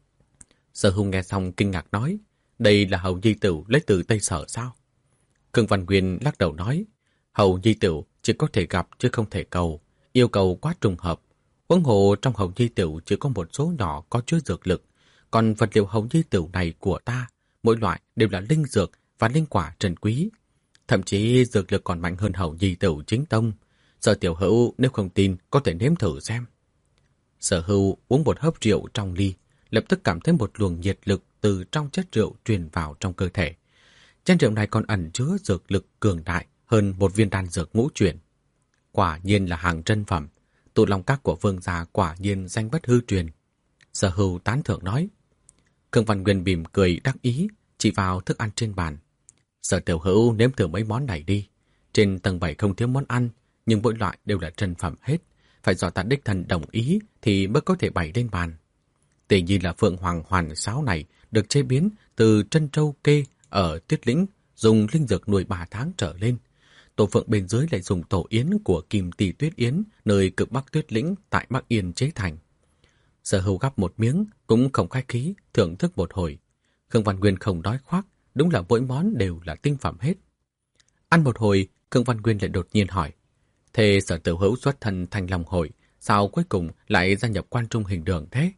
Sở Hùng nghe xong kinh ngạc nói: đây là hầu nhi tửu lấy từ Tây Sở sao? Khương Văn Nguyên lắc đầu nói: hầu nhi tửu chỉ có thể gặp chứ không thể cầu, yêu cầu quá trùng hợp. Huống hồ trong hầu nhi tửu chỉ có một số nhỏ có chứa dược lực, còn vật liệu hầu nhi tửu này của ta, mỗi loại đều là linh dược và linh quả trân quý. Thậm chí dược lực còn mạnh hơn hầu nhi tửu chính tông. Sở Tiểu Hữu nếu không tin có thể nếm thử xem. Sở Hưu uống một hớp rượu trong ly, lập tức cảm thấy một luồng nhiệt lực từ trong chất rượu truyền vào trong cơ thể. Trên rượu này còn ẩn chứa dược lực cường đại hơn một viên đan dược ngũ chuyển. Quả nhiên là hàng trân phẩm, Tụ Long Các của vương gia quả nhiên danh bất hư truyền. Sở Hưu tán thưởng nói. Khương Văn Nguyên mỉm cười đắc ý, chỉ vào thức ăn trên bàn. Sở Tiểu Hữu nếm thử mấy món này đi. Trên tầng 7 không thiếu món ăn, nhưng mỗi loại đều là trân phẩm hết. Phải do ta đích thân đồng ý thì mới có thể bày lên bàn. Tỷ nhi là Phượng Hoàng Hoàn Sáo này được chế biến từ trân trâu kê ở Tuyết Lĩnh, dùng linh dược nuôi 3 tháng trở lên. Tổ phượng bên dưới lại dùng tổ yến của Kim Tỷ Tuyết Yến nơi cực Bắc Tuyết Lĩnh tại Bắc Yên chế thành. Sở Hưu gắp một miếng cũng không khách khí, thưởng thức một hồi. Khương Văn Nguyên không đói khoác, đúng là mỗi món đều là tinh phẩm hết. Ăn một hồi, Khương Văn Nguyên lại đột nhiên hỏi: thế Sở Tiểu Hữu xuất thân Thanh Long Hội, sao cuối cùng lại gia nhập Quan Trung Hình Đường thế?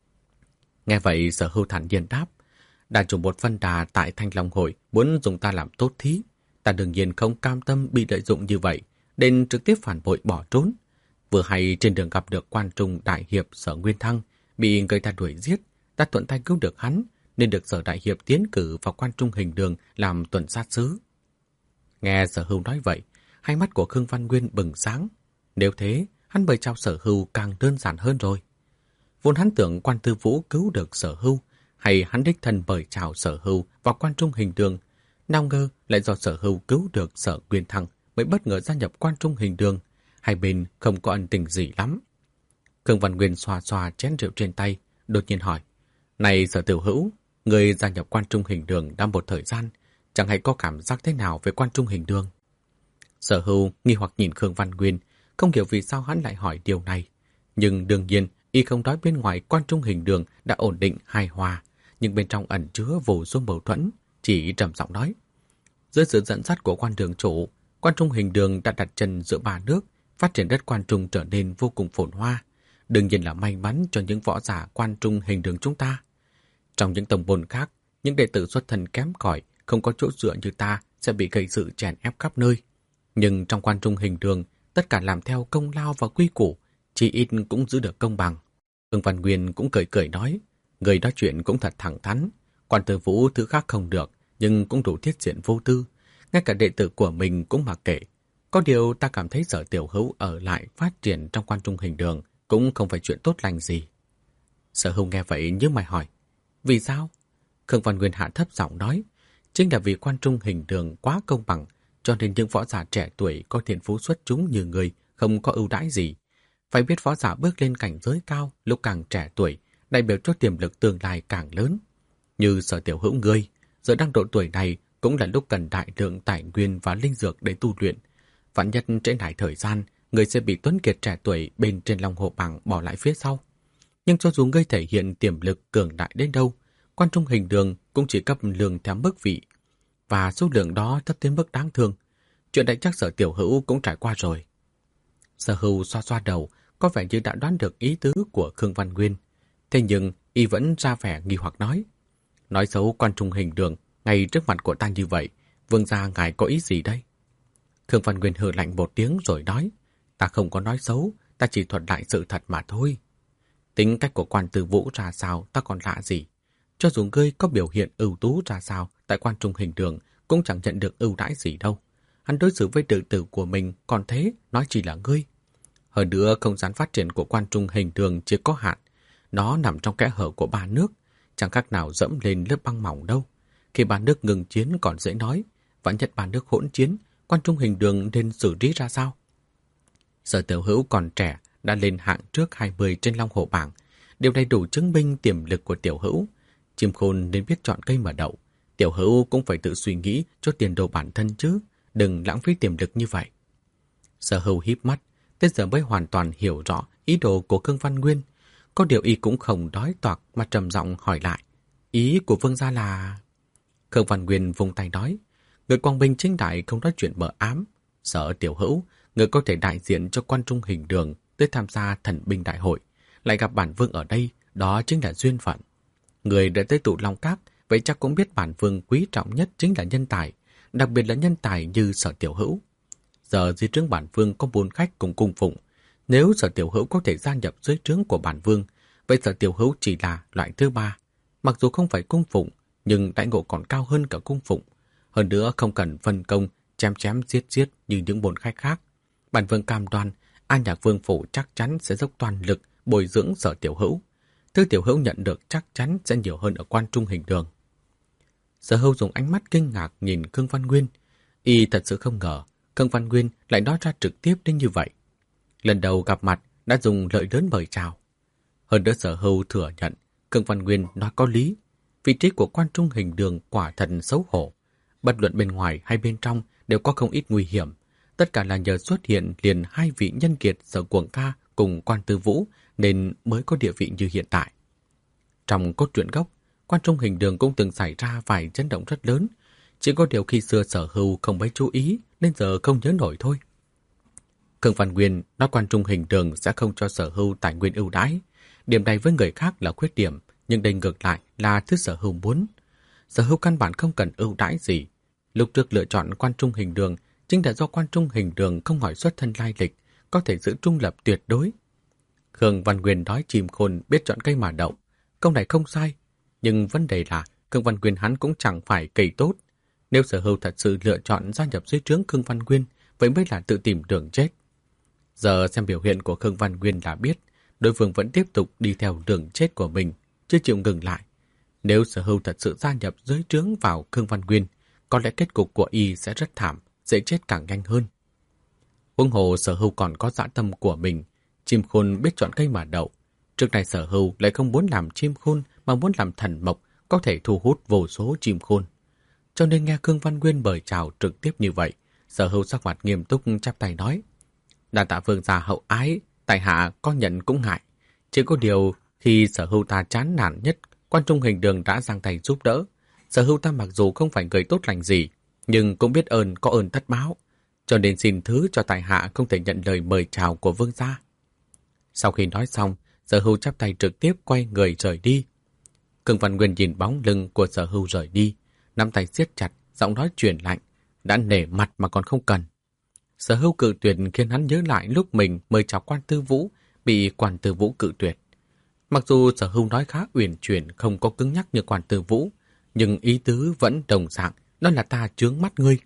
Nghe vậy, Sở Hưu thản nhiên đáp: đã chủ một phân đà tại Thanh Long Hội muốn dùng ta làm tốt thí, ta đương nhiên không cam tâm bị lợi dụng như vậy, nên trực tiếp phản bội bỏ trốn. Vừa hay trên đường gặp được Quan Trung đại hiệp Sở Nguyên Thăng bị người ta đuổi giết, ta thuận tay cứu được hắn, nên được Sở đại hiệp tiến cử vào Quan Trung Hình Đường làm tuần sát sứ. Nghe Sở Hưu nói vậy, hai mắt của Khương Văn Nguyên bừng sáng. Nếu thế, hắn mời chào Sở Hưu càng đơn giản hơn rồi. Vốn hắn tưởng Quan Tư Vũ cứu được Sở Hưu, hay hắn đích thân mời chào Sở Hưu vào Quan Trung Hình Đường. Nào ngờ lại do Sở Hưu cứu được Sở Nguyên Thăng mới bất ngờ gia nhập Quan Trung Hình Đường. Hai bên không có ân tình gì lắm. Khương Văn Nguyên xoa xoa chén rượu trên tay, đột nhiên hỏi: này Sở Tiểu Hữu, người gia nhập Quan Trung Hình Đường đã một thời gian, chẳng hay có cảm giác thế nào về Quan Trung Hình Đường? Sở Hưu nghi hoặc nhìn Khương Văn Nguyên, không hiểu vì sao hắn lại hỏi điều này. Nhưng đương nhiên, y không nói bên ngoài Quan Trung Hình Đường đã ổn định hài hòa, nhưng bên trong ẩn chứa vô số mâu thuẫn, chỉ trầm giọng nói: dưới sự dẫn dắt của Quan Đường chủ, Quan Trung Hình Đường đã đặt chân giữa ba nước, phát triển đất Quan Trung trở nên vô cùng phồn hoa. Đương nhiên là may mắn cho những võ giả Quan Trung Hình Đường chúng ta. Trong những tông môn khác, những đệ tử xuất thân kém cỏi, không có chỗ dựa như ta sẽ bị gây sự chèn ép khắp nơi. Nhưng trong Quan Trung Hình Đường, tất cả làm theo công lao và quy củ, chỉ ít cũng giữ được công bằng. Khương Văn Nguyên cũng cười cười nói: người nói chuyện cũng thật thẳng thắn. Quan Tư Vũ thứ khác không được, nhưng cũng đủ thiết diện vô tư. Ngay cả đệ tử của mình cũng mặc kệ. Có điều ta cảm thấy Sở Tiểu Hữu ở lại phát triển trong Quan Trung Hình Đường cũng không phải chuyện tốt lành gì. Sở Hưu nghe vậy nhớ mày hỏi: vì sao? Khương Văn Nguyên hạ thấp giọng nói: chính là vì Quan Trung Hình Đường quá công bằng, cho nên những võ giả trẻ tuổi có thiên phú xuất chúng như người không có ưu đãi gì. Phải biết võ giả bước lên cảnh giới cao lúc càng trẻ tuổi, đại biểu cho tiềm lực tương lai càng lớn. Như Sở Tiểu Hữu ngươi, giờ đang độ tuổi này cũng là lúc cần đại lượng tài nguyên và linh dược để tu luyện. Vạn nhất trễ nải thời gian, người sẽ bị tuấn kiệt trẻ tuổi bên trên Long Hồ Bảng bỏ lại phía sau. Nhưng cho dù ngươi thể hiện tiềm lực cường đại đến đâu, quan trung hình đường cũng chỉ cấp lương theo mức vị, và số lượng đó thấp đến mức đáng thương. Chuyện đấy chắc Sở Tiểu Hữu cũng trải qua rồi. Sở Hưu xoa xoa đầu, có vẻ như đã đoán được ý tứ của Khương Văn Nguyên. Thế nhưng, y vẫn ra vẻ nghi hoặc nói xấu quan trung hình đường ngay trước mặt của ta như vậy, vương gia ngài có ý gì đây? Khương Văn Nguyên hừ lạnh một tiếng rồi nói, ta không có nói xấu, ta chỉ thuật lại sự thật mà thôi. Tính cách của quan tử Vũ ra sao ta còn lạ gì. Cho dù ngươi có biểu hiện ưu tú ra sao tại quan trung hình đường cũng chẳng nhận được ưu đãi gì đâu. Hắn đối xử với đệ tử của mình còn thế, nói chỉ là ngươi. Hơn nữa, không gian phát triển của quan trung hình đường chỉ có hạn. Nó nằm trong kẽ hở của ba nước, chẳng khác nào dẫm lên lớp băng mỏng đâu. Khi ba nước ngừng chiến còn dễ nói, vạn nhất ba nước hỗn chiến, quan trung hình đường nên xử lý ra sao? Sở Tiểu Hữu còn trẻ, đã lên hạng trước 20 trên Long Hổ bảng. Điều này đủ chứng minh tiềm lực của Tiểu Hữu. Chim khôn nên biết chọn cây mà đậu. Tiểu Hữu cũng phải tự suy nghĩ cho tiền đồ bản thân chứ, đừng lãng phí tiềm lực như vậy. Sở Hưu híp mắt, tới giờ mới hoàn toàn hiểu rõ ý đồ của Khương Văn Nguyên. Có điều y cũng không đói toạc mà trầm giọng hỏi lại. Ý của vương gia là... Khương Văn Nguyên vung tay nói, người quang minh chính đại không nói chuyện mờ ám. Sở Tiểu Hữu, người có thể đại diện cho quan trung hình đường tới tham gia thần binh đại hội, lại gặp bản vương ở đây, đó chính là duyên phận. Người đã tới tụ Long Các, vậy chắc cũng biết bản vương quý trọng nhất chính là nhân tài, đặc biệt là nhân tài như Sở Tiểu Hữu. Giờ dưới trướng bản vương có 4 khách cùng cung phụng, nếu Sở Tiểu Hữu có thể gia nhập dưới trướng của bản vương, vậy Sở Tiểu Hữu chỉ là loại thứ 3. Mặc dù không phải cung phụng, nhưng đãi ngộ còn cao hơn cả cung phụng. Hơn nữa không cần phân công, chém chém giết giết như những 4 khách khác. Bản vương cam đoan, An Nhạc Vương phủ chắc chắn sẽ dốc toàn lực bồi dưỡng Sở Tiểu Hữu. Thứ Tiểu Hữu nhận được chắc chắn sẽ nhiều hơn ở quan trung hình đường. Sở Hưu dùng ánh mắt kinh ngạc nhìn Khương Văn Nguyên. Y thật sự không ngờ Khương Văn Nguyên lại nói ra trực tiếp đến như vậy. Lần đầu gặp mặt đã dùng lợi lớn mời chào. Hơn nữa Sở Hưu thừa nhận Khương Văn Nguyên nói có lý. Vị trí của quan trung hình đường quả thật xấu hổ. Bất luận bên ngoài hay bên trong đều có không ít nguy hiểm. Tất cả là nhờ xuất hiện liền 2 vị nhân kiệt Sở Cuồng Ca cùng Quan Tư Vũ nên mới có địa vị như hiện tại. Trong cốt truyện gốc, quan trung hình đường cũng từng xảy ra vài chấn động rất lớn. Chỉ có điều khi xưa Sở Hưu không mấy chú ý nên giờ không nhớ nổi thôi. Khương Văn Nguyên nói quan trung hình đường sẽ không cho Sở Hưu tài nguyên ưu đãi. Điểm này với người khác là khuyết điểm, nhưng đây ngược lại là thứ Sở Hưu muốn. Sở Hưu căn bản không cần ưu đãi gì. Lúc trước lựa chọn quan trung hình đường chính là do quan trung hình đường không hỏi xuất thân lai lịch, có thể giữ trung lập tuyệt đối. Khương Văn Nguyên nói chim khôn biết chọn cây mà đậu. Câu này không sai, nhưng vấn đề là Khương Văn Nguyên hắn cũng chẳng phải cây tốt. Nếu Sở Hưu thật sự lựa chọn gia nhập dưới trướng Khương Văn Nguyên, vậy mới là tự tìm đường chết. Giờ xem biểu hiện của Khương Văn Nguyên là biết, đối phương vẫn tiếp tục đi theo đường chết của mình, chưa chịu ngừng lại. Nếu Sở Hưu thật sự gia nhập dưới trướng vào Khương Văn Nguyên, có lẽ kết cục của y sẽ rất thảm, dễ chết càng nhanh hơn. Huống hồ Sở Hưu còn có dã tâm của mình, chim khôn biết chọn cây mà đậu. Trước này Sở Hưu lại không muốn làm chim khôn mà muốn làm thần mộc, có thể thu hút vô số chim khôn. Cho nên nghe Khương Văn Nguyên mời chào trực tiếp như vậy, Sở Hưu sắc mặt nghiêm túc chắp tay nói: "Đa tạ vương gia hậu ái, tại hạ có nhận cũng ngại. Chỉ có điều khi Sở Hưu ta chán nản nhất, quan trung hình đường đã giang tay giúp đỡ. Sở Hưu ta mặc dù không phải người tốt lành gì, nhưng cũng biết ơn có ơn tất báo, cho nên xin thứ cho tại hạ không thể nhận lời mời chào của vương gia." Sau khi nói xong, Sở Hưu chắp tay trực tiếp quay người rời đi. Khương Văn Nguyên nhìn bóng lưng của Sở Hưu rời đi, nắm tay siết chặt, giọng nói truyền lạnh, đã nể mặt mà còn không cần. Sở Hưu cự tuyệt khiến hắn nhớ lại lúc mình mời chào Quan Tư Vũ, bị Quan Tư Vũ cự tuyệt. Mặc dù Sở Hưu nói khá uyển chuyển, không có cứng nhắc như Quan Tư Vũ, nhưng ý tứ vẫn đồng dạng, đó là ta chướng mắt ngươi.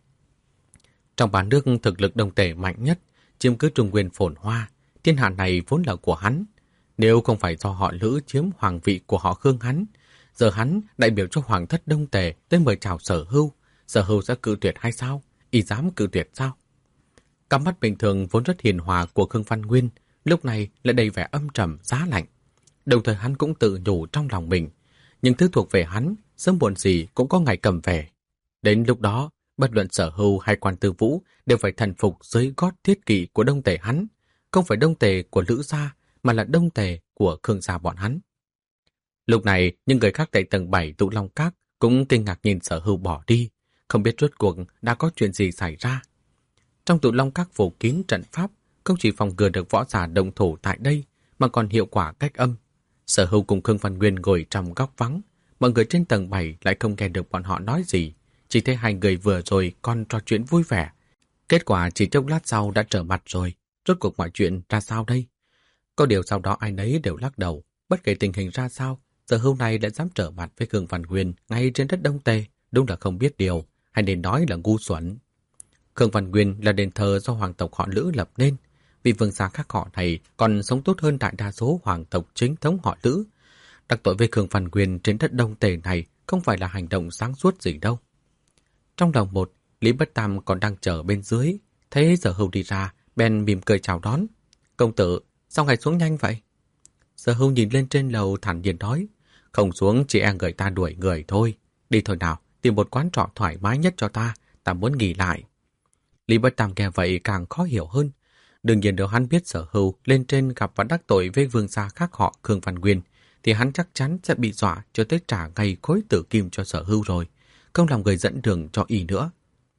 Trong ba nước thực lực Đông Tề mạnh nhất, chiếm cứ Trung Nguyên phồn hoa, thiên hạ này vốn là của hắn. Nếu không phải do họ Lữ chiếm hoàng vị của họ Khương hắn, giờ hắn đại biểu cho hoàng thất Đông Tề tới mời chào Sở Hưu sẽ cự tuyệt hay sao? Y dám cự tuyệt sao? Cặp mắt bình thường vốn rất hiền hòa của Khương Văn Nguyên, lúc này lại đầy vẻ âm trầm, giá lạnh. Đồng thời hắn cũng tự nhủ trong lòng mình, những thứ thuộc về hắn, sớm muộn gì cũng có ngày cầm về. Đến lúc đó, bất luận Sở Hưu hay Quan Tư Vũ đều phải thần phục dưới gót thiết kỵ của Đông Tề hắn, không phải Đông Tề của Lữ gia, mà là Đông Tề của Khương gia bọn hắn. Lúc này, những người khác tại tầng 7 Tụ Long Các cũng kinh ngạc nhìn Sở Hưu bỏ đi, không biết rốt cuộc đã có chuyện gì xảy ra. Trong Tụ Long Các phủ kín trận pháp, không chỉ phòng ngừa được võ giả đồng thủ tại đây, mà còn hiệu quả cách âm. Sở Hưu cùng Khương Văn Nguyên ngồi trong góc vắng, mọi người trên tầng 7 lại không nghe được bọn họ nói gì, chỉ thấy hai người vừa rồi còn trò chuyện vui vẻ. Kết quả chỉ chốc lát sau đã trở mặt rồi, rốt cuộc mọi chuyện ra sao đây? Có điều sau đó ai nấy đều lắc đầu, bất kể tình hình ra sao, Sở Hưu này lại dám trở mặt với Khương Văn Nguyên ngay trên đất Đông Tề, đúng là không biết điều, hay nên nói là ngu xuẩn. Khương Văn Nguyên là đền thờ do hoàng tộc họ Lữ lập nên, vì vương gia khác họ này còn sống tốt hơn đại đa số hoàng tộc chính thống họ Lữ. Đặc tội với Khương Văn Nguyên trên đất Đông Tề này không phải là hành động sáng suốt gì đâu. Trong lòng một, Lý Bất Tam còn đang chờ bên dưới, thấy Sở Hưu đi ra, bèn mỉm cười chào đón. Công tử, sao ngài xuống nhanh vậy? Sở Hưu nhìn lên trên lầu thản nhiên nói, không xuống chỉ e người ta đuổi người thôi. Đi thôi nào, tìm một quán trọ thoải mái nhất cho ta muốn nghỉ lại. Lý Bất Tam nghe vậy càng khó hiểu hơn. Đương nhiên nếu hắn biết Sở Hưu lên trên gặp và đắc tội với vương gia khác họ Khương Văn Nguyên, thì hắn chắc chắn sẽ bị dọa cho tới trả ngay khối tử kim cho Sở Hưu rồi, không làm người dẫn đường cho y nữa.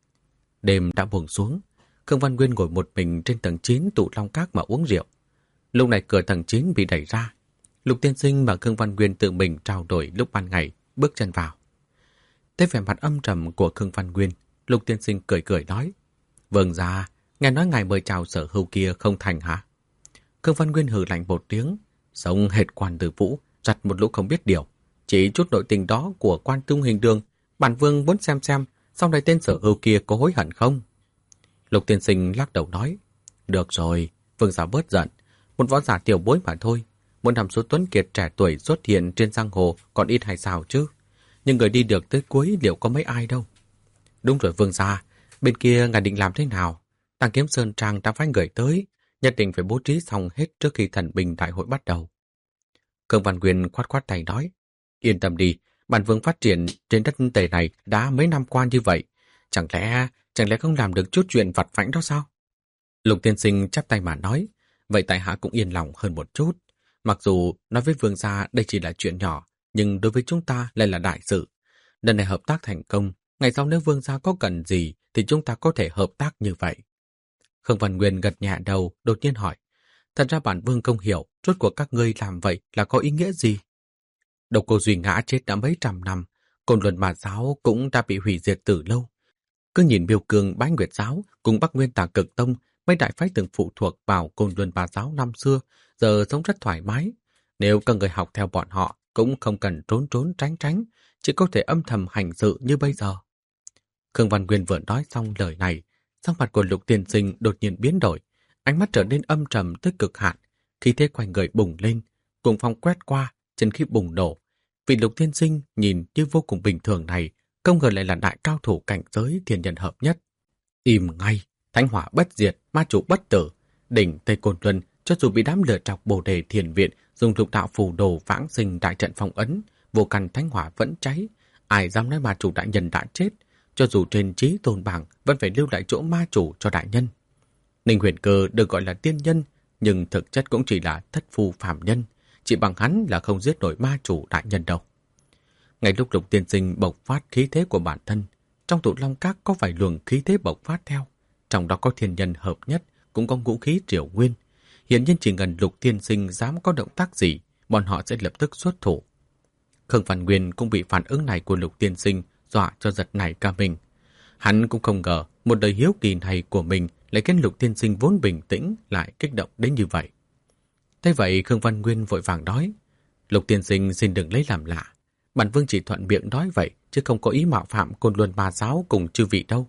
Đêm đã buông xuống, Khương Văn Nguyên ngồi một mình trên tầng 9 Tụ Long Các mà uống rượu. Lúc này cửa tầng 9 bị đẩy ra. Lục Tiên Sinh và Khương Văn Nguyên tự mình trao đổi lúc ban ngày, bước chân vào. Thấy vẻ mặt âm trầm của Khương Văn Nguyên, Lục Tiên Sinh cười cười nói, vâng ra, nghe nói ngài mời chào Sở Hưu kia không thành hả? Khương Văn Nguyên hừ lạnh một tiếng, sống hệt Quan Tử Vũ, giặt một lũ không biết điều. Chỉ chút nội tình đó của Quan Tung Hình Đường, bản vương muốn xem sau này tên Sở Hưu kia có hối hận không? Lục Tiên Sinh lắc đầu nói, được rồi, vương gia bớt giận, một võ giả tiểu bối mà thôi. Muốn làm số tuấn kiệt trẻ tuổi xuất hiện trên giang hồ còn ít hay sao chứ? Nhưng người đi được tới cuối liệu có mấy ai đâu? Đúng rồi vương gia, bên kia ngài định làm thế nào? Tàng Kiếm Sơn Trang đã phái người tới, nhất định phải bố trí xong hết trước khi thần binh đại hội bắt đầu. Khương Văn Nguyên khoát khoát tay nói, yên tâm đi, bản vương phát triển trên đất Tề này đã mấy năm qua như vậy, chẳng lẽ không làm được chút chuyện vặt vãnh đó sao? Lục Tiên Sinh chắp tay mà nói, vậy tại hạ cũng yên lòng hơn một chút. Mặc dù nói với vương gia đây chỉ là chuyện nhỏ, nhưng đối với chúng ta lại là đại sự. Lần này hợp tác thành công, ngày sau nếu vương gia có cần gì thì chúng ta có thể hợp tác như vậy. Khương Văn Nguyên gật nhẹ đầu, đột nhiên hỏi, thật ra bản vương không hiểu, rốt cuộc các ngươi làm vậy là có ý nghĩa gì? Độc Cô Duy Ngã chết đã mấy trăm năm, Côn Luân Ma Giáo cũng đã bị hủy diệt từ lâu. Cứ nhìn Miêu Cương Bái Nguyệt Giáo cùng Bắc Nguyên Tà Cực Tông, mấy đại phái từng phụ thuộc vào Côn Luân Ma Giáo năm xưa, giờ sống rất thoải mái. Nếu các người học theo bọn họ, cũng không cần trốn trốn tránh tránh, chỉ có thể âm thầm hành sự như bây giờ. Khương Văn Nguyên vừa nói xong lời này, sắc mặt của Lục Tiên Sinh đột nhiên biến đổi, ánh mắt trở nên âm trầm tới cực hạn, khí thế quanh người bùng lên, cùng phong quét qua, chân khí bùng nổ. Vị Lục Tiên Sinh nhìn như vô cùng bình thường này, không ngờ lại là đại cao thủ cảnh giới thiên nhân hợp nhất. Im ngay, thánh hỏa bất diệt, ma chủ bất tử, đỉnh Tây Côn Luân, cho dù bị đám lửa trọc Bồ Đề Thiền Viện dùng lục đạo phù đồ vãng sinh đại trận phong ấn, vô căn thánh hỏa vẫn cháy, ai dám nói ma chủ đại nhân đã chết, cho dù trên chí tôn bảng vẫn phải lưu lại chỗ ma chủ cho đại nhân. Ninh Huyền Cơ được gọi là tiên nhân, nhưng thực chất cũng chỉ là thất phu phàm nhân, chỉ bằng hắn là không giết nổi ma chủ đại nhân đâu. Ngay lúc Lục Tiên Sinh bộc phát khí thế của bản thân, trong Tụ Long Các có vài luồng khí thế bộc phát theo, trong đó có thiên nhân hợp nhất, cũng có ngũ khí triều nguyên. Hiển nhiên chỉ cần Lục Tiên Sinh dám có động tác gì, bọn họ sẽ lập tức xuất thủ. Khương Văn Nguyên cũng bị phản ứng này của Lục Tiên Sinh dọa cho giật nảy cả mình. Hắn cũng không ngờ một đời hiếu kỳ này của mình lại khiến Lục Tiên Sinh vốn bình tĩnh lại kích động đến như vậy. Thế vậy Khương Văn Nguyên vội vàng nói, Lục Tiên Sinh xin đừng lấy làm lạ. Bản vương chỉ thuận miệng nói vậy, chứ không có ý mạo phạm Côn Luân Ma Giáo cùng chư vị đâu.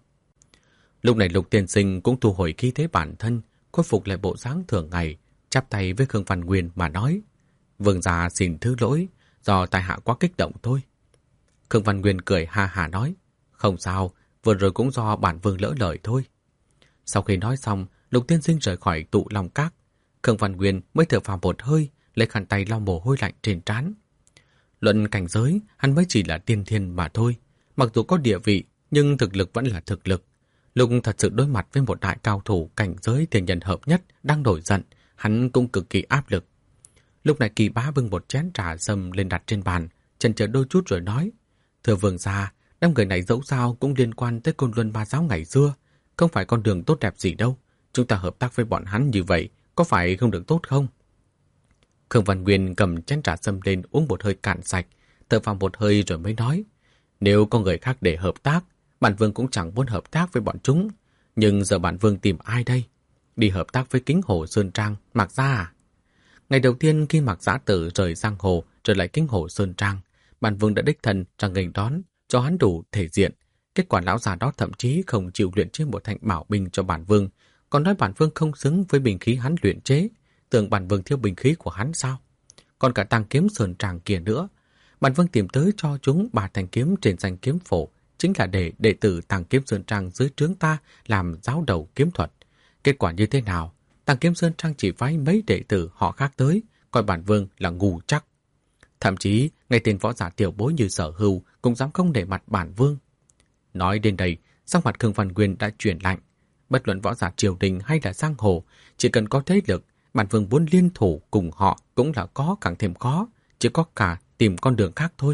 Lúc này Lục Tiên Sinh cũng thu hồi khí thế bản thân, khôi phục lại bộ dáng thường ngày, chắp tay với Khương Văn Nguyên mà nói, vương gia xin thứ lỗi, do tại hạ quá kích động thôi. Khương Văn Nguyên cười ha hả nói, không sao, vừa rồi cũng do bản vương lỡ lời thôi. Sau khi nói xong, Lục Tiên Sinh rời khỏi Tụ Long Các. Khương Văn Nguyên mới thở phào một hơi, lấy khăn tay lau mồ hôi lạnh trên trán. Luận cảnh giới, hắn mới chỉ là tiên thiên mà thôi. Mặc dù có địa vị, nhưng thực lực vẫn là thực lực. Lúc thật sự đối mặt với một đại cao thủ cảnh giới thiên nhân hợp nhất đang nổi giận, hắn cũng cực kỳ áp lực. Lúc này Kỳ Bá bưng một chén trà sâm lên đặt trên bàn, chần chờ đôi chút rồi nói: Thưa vương gia, đám người này dẫu sao cũng liên quan tới Côn Luân Ba Giáo ngày xưa, không phải con đường tốt đẹp gì đâu. Chúng ta hợp tác với bọn hắn như vậy, có phải không được tốt không? Khương Văn Nguyên cầm chén trà sâm lên uống một hơi cạn sạch, thở vào một hơi rồi mới nói: Nếu có người khác để hợp tác, bản vương cũng chẳng muốn hợp tác với bọn chúng. Nhưng giờ bản vương tìm ai đây? Đi hợp tác với Kính Hồ Sơn Trang, Mạc Gia à? Ngày đầu tiên khi Mạc Giã Tử rời giang hồ trở lại Kính Hồ Sơn Trang, bản vương đã đích thân ra nghênh đón, cho hắn đủ thể diện. Kết quả lão già đó thậm chí không chịu luyện chế một thanh bảo binh cho bản vương, còn nói bản vương không xứng với binh khí hắn luyện chế. Tưởng bản vương thiếu binh khí của hắn sao? Còn cả tàng kiếm Sơn Trang kia nữa. Bản vương tìm tới cho chúng 3 thanh kiếm trên danh kiếm phổ, chính là để đệ tử tàng kiếm Sơn Trang dưới trướng ta làm giáo đầu kiếm thuật. Kết quả như thế nào? Tàng kiếm Sơn Trang chỉ phái mấy đệ tử họ khác tới, coi bản vương là ngu chắc. Thậm chí, ngay tên võ giả tiểu bối như Sở Hưu cũng dám không để mặt bản vương. Nói đến đây, sắc mặt Khương Văn Nguyên đã chuyển lạnh. Bất luận võ giả triều đình hay là giang hồ, chỉ cần có thế lực, bản vương muốn liên thủ cùng họ cũng là có càng thêm khó, chỉ có cả tìm con đường khác thôi.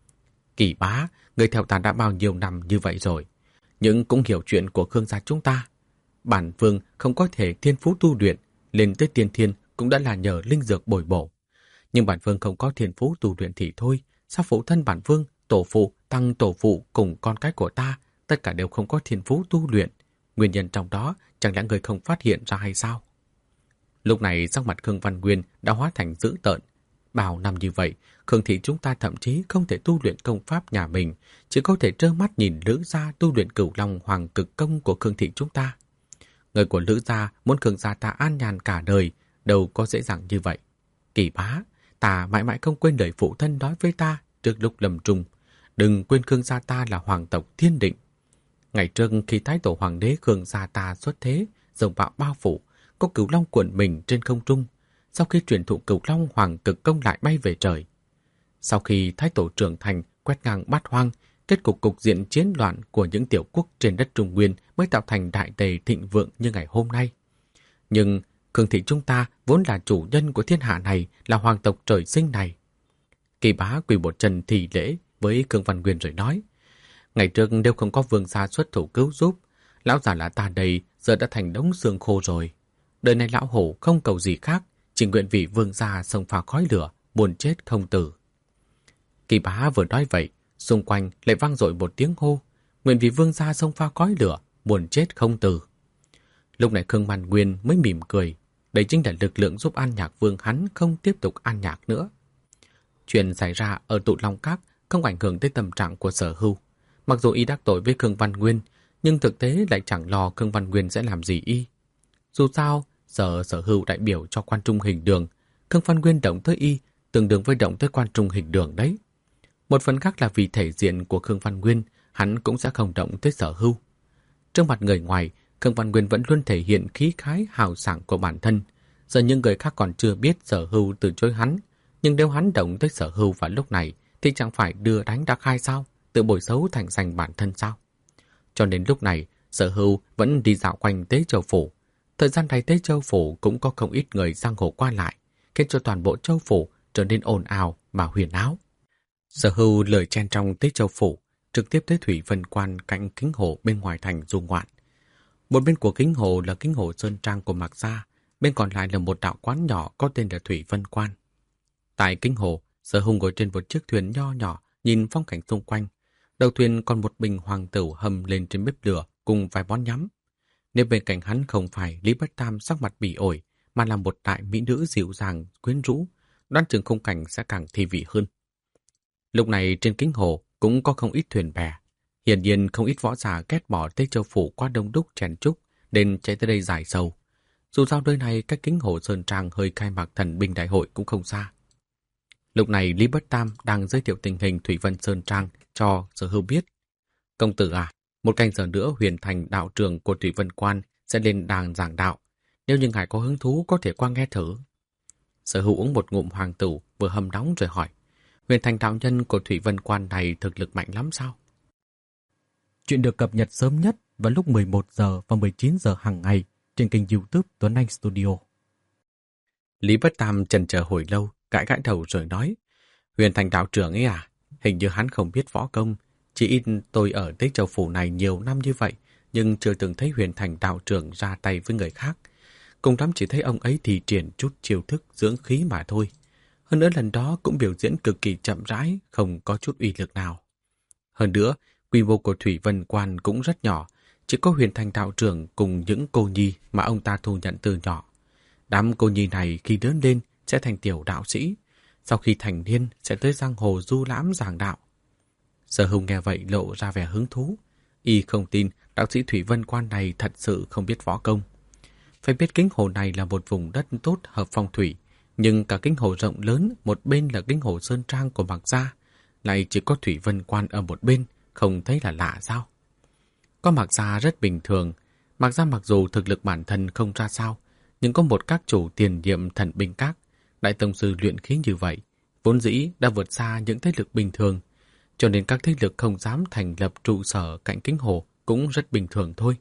Kỳ Bá, người theo ta đã bao nhiêu năm như vậy rồi, nhưng cũng hiểu chuyện của Khương gia chúng ta. Bản vương không có thể thiên phú tu luyện, lên tới tiên thiên cũng đã là nhờ linh dược bồi bổ. Nhưng bản vương không có thiên phú tu luyện thì thôi, sao phụ thân bản vương, tổ phụ, tăng tổ phụ cùng con cái của ta, tất cả đều không có thiên phú tu luyện. Nguyên nhân trong đó chẳng lẽ người không phát hiện ra hay sao? Lúc này sắc mặt Khương Văn Nguyên đã hóa thành dữ tợn. Bao năm như vậy, Khương thị chúng ta thậm chí không thể tu luyện công pháp nhà mình, chỉ có thể trơ mắt nhìn Lữ gia tu luyện Cửu Long Hoàng Cực Công của Khương thị chúng ta. Người của Lữ gia muốn Khương gia ta an nhàn cả đời, đâu có dễ dàng như vậy. Kỳ Bá, ta mãi mãi không quên lời phụ thân nói với ta trước lúc lâm chung. Đừng quên Khương gia ta là hoàng tộc thiên định. Ngày trước khi Thái tổ hoàng đế Khương gia ta xuất thế, dòng bạo bao phủ, có Cửu Long cuộn mình trên không trung. Sau khi truyền thụ Cửu Long Hoàng Cực Công lại bay về trời. Sau khi Thái tổ trưởng thành quét ngang bát hoang, kết cục diện chiến loạn của những tiểu quốc trên đất Trung Nguyên mới tạo thành đại tề thịnh vượng như ngày hôm nay. Nhưng Khương thị chúng ta vốn là chủ nhân của thiên hạ này, là hoàng tộc trời sinh này. Kỳ Bá quỳ một chân thì lễ với Khương Văn Nguyên rồi nói: Ngày trước đều không có vương gia xuất thủ cứu giúp, lão già là ta đây giờ đã thành đống xương khô rồi. Đời này lão hổ không cầu gì khác, chỉ nguyện vì vương gia xông pha khói lửa, buồn chết không tử. Kỳ Bá vừa nói vậy, xung quanh lại vang dội một tiếng hô: Nguyện vì vương gia xông pha khói lửa, buồn chết không tử. Lúc này Khương Văn Nguyên mới mỉm cười. Đây chính là lực lượng giúp An Nhạc Vương hắn không tiếp tục an nhạc nữa. Chuyện xảy ra ở Tụ Long Các không ảnh hưởng tới tâm trạng của Sở Hưu. Mặc dù y đắc tội với Khương Văn Nguyên, nhưng thực tế lại chẳng lo Khương Văn Nguyên sẽ làm gì y. Dù sao, Sở Hưu đại biểu cho Quan Trung Hình Đường, Khương Văn Nguyên động tới y tương đương với động tới Quan Trung Hình Đường đấy. Một phần khác là vì thể diện của Khương Văn Nguyên, hắn cũng sẽ không động tới Sở Hưu. Trước mặt người ngoài, Khương Văn Nguyên vẫn luôn thể hiện khí khái hào sảng của bản thân. Giờ những người khác còn chưa biết Sở Hưu từ chối hắn, nhưng nếu hắn động tới Sở Hưu vào lúc này thì chẳng phải đưa đánh đã khai sao, tự bồi xấu thành danh bản thân sao? Cho nên lúc này, Sở Hưu vẫn đi dạo quanh Tế Châu Phủ. Thời gian này Tế Châu Phủ cũng có không ít người giang hồ qua lại, khiến cho toàn bộ Châu Phủ trở nên ồn ào mà huyền áo. Sở Hưu lười chen trong Tế Châu Phủ, trực tiếp tới Thủy Vân Quan cạnh Kính Hồ bên ngoài thành du ngoạn. Một bên của Kính Hồ là Kính Hồ Sơn Trang của Mạc Gia, bên còn lại là một đạo quán nhỏ có tên là Thủy Vân Quan. Tại Kính Hồ, Sở Hưu ngồi trên một chiếc thuyền nho nhỏ, nhìn phong cảnh xung quanh. Đầu thuyền còn một bình hoàng tửu hầm lên trên bếp lửa cùng vài món nhắm. Nếu bên cạnh hắn không phải Lý Bất Tam sắc mặt bỉ ổi, mà là một đại mỹ nữ dịu dàng, quyến rũ, đoán chừng khung cảnh sẽ càng thi vị hơn. Lúc này trên Kính Hồ cũng có không ít thuyền bè. Hiển nhiên không ít võ giả ghét bỏ Tây Châu Phủ quá đông đúc chèn chúc, nên chạy tới đây giải sầu. Dù sao nơi này cách Kính Hồ Sơn Trang hơi khai mạc thần binh đại hội cũng không xa. Lúc này Lý Bất Tam đang giới thiệu tình hình Thủy Vân Sơn Trang cho Sở Hưu biết. Công tử à, một canh giờ nữa Huyền Thành đạo trường của Thủy Vân Quan sẽ lên đàn giảng đạo. Nếu như ngài có hứng thú có thể qua nghe thử. Sở Hưu uống một ngụm hoàng tửu vừa hầm nóng rồi hỏi: Huyền Thành đạo nhân của Thủy Vân Quan này thực lực mạnh lắm sao? Chuyện được cập nhật sớm nhất vào lúc 11 giờ và 19 giờ hàng ngày trên kênh YouTube Tuấn Anh Studio. Lý Bất Tam chần chờ hồi lâu, gãi gãi đầu rồi nói, Huyền Thành đạo trưởng ấy à, hình như hắn không biết võ công. Chỉ ít tôi ở Tế Châu Phủ này nhiều năm như vậy, nhưng chưa từng thấy Huyền Thành đạo trưởng ra tay với người khác. Cùng lắm chỉ thấy ông ấy thì triển chút chiêu thức dưỡng khí mà thôi. Hơn nữa lần đó cũng biểu diễn cực kỳ chậm rãi, không có chút uy lực nào. Hơn nữa, quy mô của Thủy Vân Quan cũng rất nhỏ, chỉ có Huyền Thành đạo trưởng cùng những cô nhi mà ông ta thu nhận từ nhỏ. Đám cô nhi này khi lớn lên sẽ thành tiểu đạo sĩ, sau khi thành niên sẽ tới giang hồ du lãm giảng đạo. Sở Hùng nghe vậy lộ ra vẻ hứng thú. Y không tin đạo sĩ Thủy Vân Quan này thật sự không biết võ công. Phải biết Kính Hồ này là một vùng đất tốt hợp phong thủy, nhưng cả Kính Hồ rộng lớn, một bên là Kính Hồ Sơn Trang của Mạc Gia, lại chỉ có Thủy Vân Quan ở một bên, không thấy là lạ sao? Có Mạc Gia rất bình thường. Mạc Gia mặc dù thực lực bản thân không ra sao, nhưng có một các chủ tiền nhiệm thần binh các, đại tông sư luyện khí như vậy, vốn dĩ đã vượt xa những thế lực bình thường, cho nên các thế lực không dám thành lập trụ sở cạnh Kính Hồ cũng rất bình thường thôi.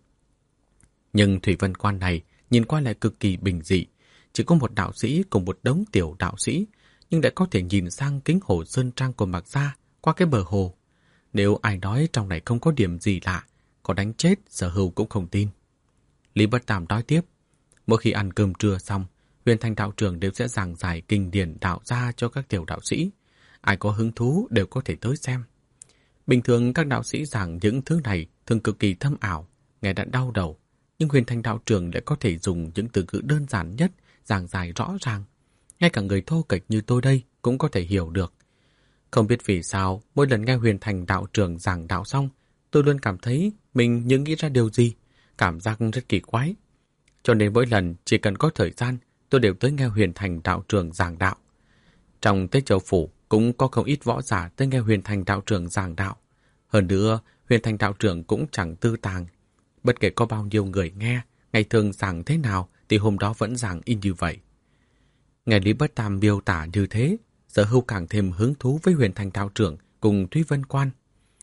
Nhưng Thủy Vân Quan này nhìn qua lại cực kỳ bình dị, chỉ có một đạo sĩ cùng một đống tiểu đạo sĩ, nhưng lại có thể nhìn sang Kính Hồ Sơn Trang của Mạc Gia qua cái bờ hồ. Nếu ai nói trong này không có điểm gì lạ, có đánh chết Sở Hưu cũng không tin. Lý Bất Tam nói tiếp, mỗi khi ăn cơm trưa xong, Huyền Thành đạo trưởng đều sẽ giảng giải kinh điển đạo gia cho các tiểu đạo sĩ. Ai có hứng thú đều có thể tới xem. Bình thường các đạo sĩ giảng những thứ này thường cực kỳ thâm ảo, nghe đã đau đầu, nhưng Huyền Thành đạo trưởng lại có thể dùng những từ ngữ đơn giản nhất, giảng giải rõ ràng. Ngay cả người thô kệch như tôi đây cũng có thể hiểu được. Không biết vì sao, mỗi lần nghe Huyền Thành đạo trưởng giảng đạo xong, tôi luôn cảm thấy mình như nghĩ ra điều gì, cảm giác rất kỳ quái. Cho nên mỗi lần chỉ cần có thời gian, tôi đều tới nghe Huyền Thành đạo trưởng giảng đạo. Trong Tế Châu Phủ cũng có không ít võ giả tới nghe Huyền Thành đạo trưởng giảng đạo. Hơn nữa, Huyền Thành đạo trưởng cũng chẳng tư tàng. Bất kể có bao nhiêu người nghe, ngày thường giảng thế nào thì hôm đó vẫn giảng y như vậy. Nghe Lý Bất Tam miêu tả như thế, Sở Hưu càng thêm hứng thú với Huyền Thành đạo trưởng cùng Thúy Vân Quan.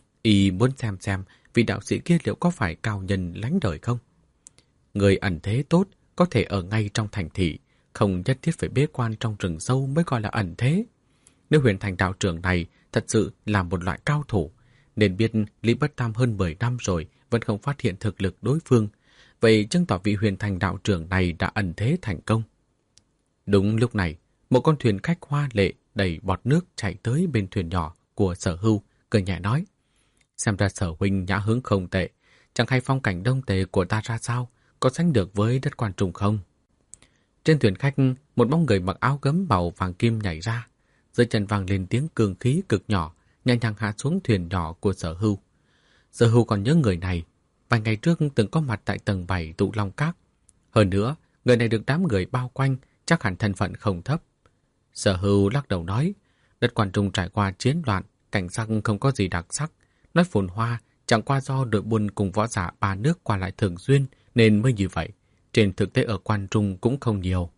Y muốn xem vị đạo sĩ kia liệu có phải cao nhân lánh đời không? Người ẩn thế tốt có thể ở ngay trong thành thị, không nhất thiết phải bế quan trong rừng sâu mới gọi là ẩn thế. Nếu Huyền Thành đạo trưởng này thật sự là một loại cao thủ, nên biết Lý Bất Tam hơn 10 năm rồi vẫn không phát hiện thực lực đối phương, vậy chứng tỏ vị Huyền Thành đạo trưởng này đã ẩn thế thành công. Đúng lúc này, một con thuyền khách hoa lệ đầy bọt nước chạy tới bên thuyền nhỏ của Sở Hưu, cười nhẹ nói, xem ra Sở huynh nhã hứng không tệ, chẳng hay phong cảnh đông tề của ta ra sao, có sánh được với đất Quan Trung không? Trên thuyền khách, một bóng người mặc áo gấm màu vàng kim nhảy ra, dưới chân vang lên tiếng cường khí cực nhỏ, nhẹ nhàng hạ xuống thuyền nhỏ của Sở Hưu. Sở Hưu còn nhớ người này, vài ngày trước từng có mặt tại tầng 7 Tụ Long Các. Hơn nữa, người này được đám người bao quanh, chắc hẳn thân phận không thấp. Sở Hưu lắc đầu nói, đất Quan Trung trải qua chiến loạn, cảnh sắc không có gì đặc sắc, nói phồn hoa chẳng qua do đội buôn cùng võ giả ba nước qua lại thường xuyên nên mới như vậy. Trên thực tế ở Quan Trung cũng không nhiều.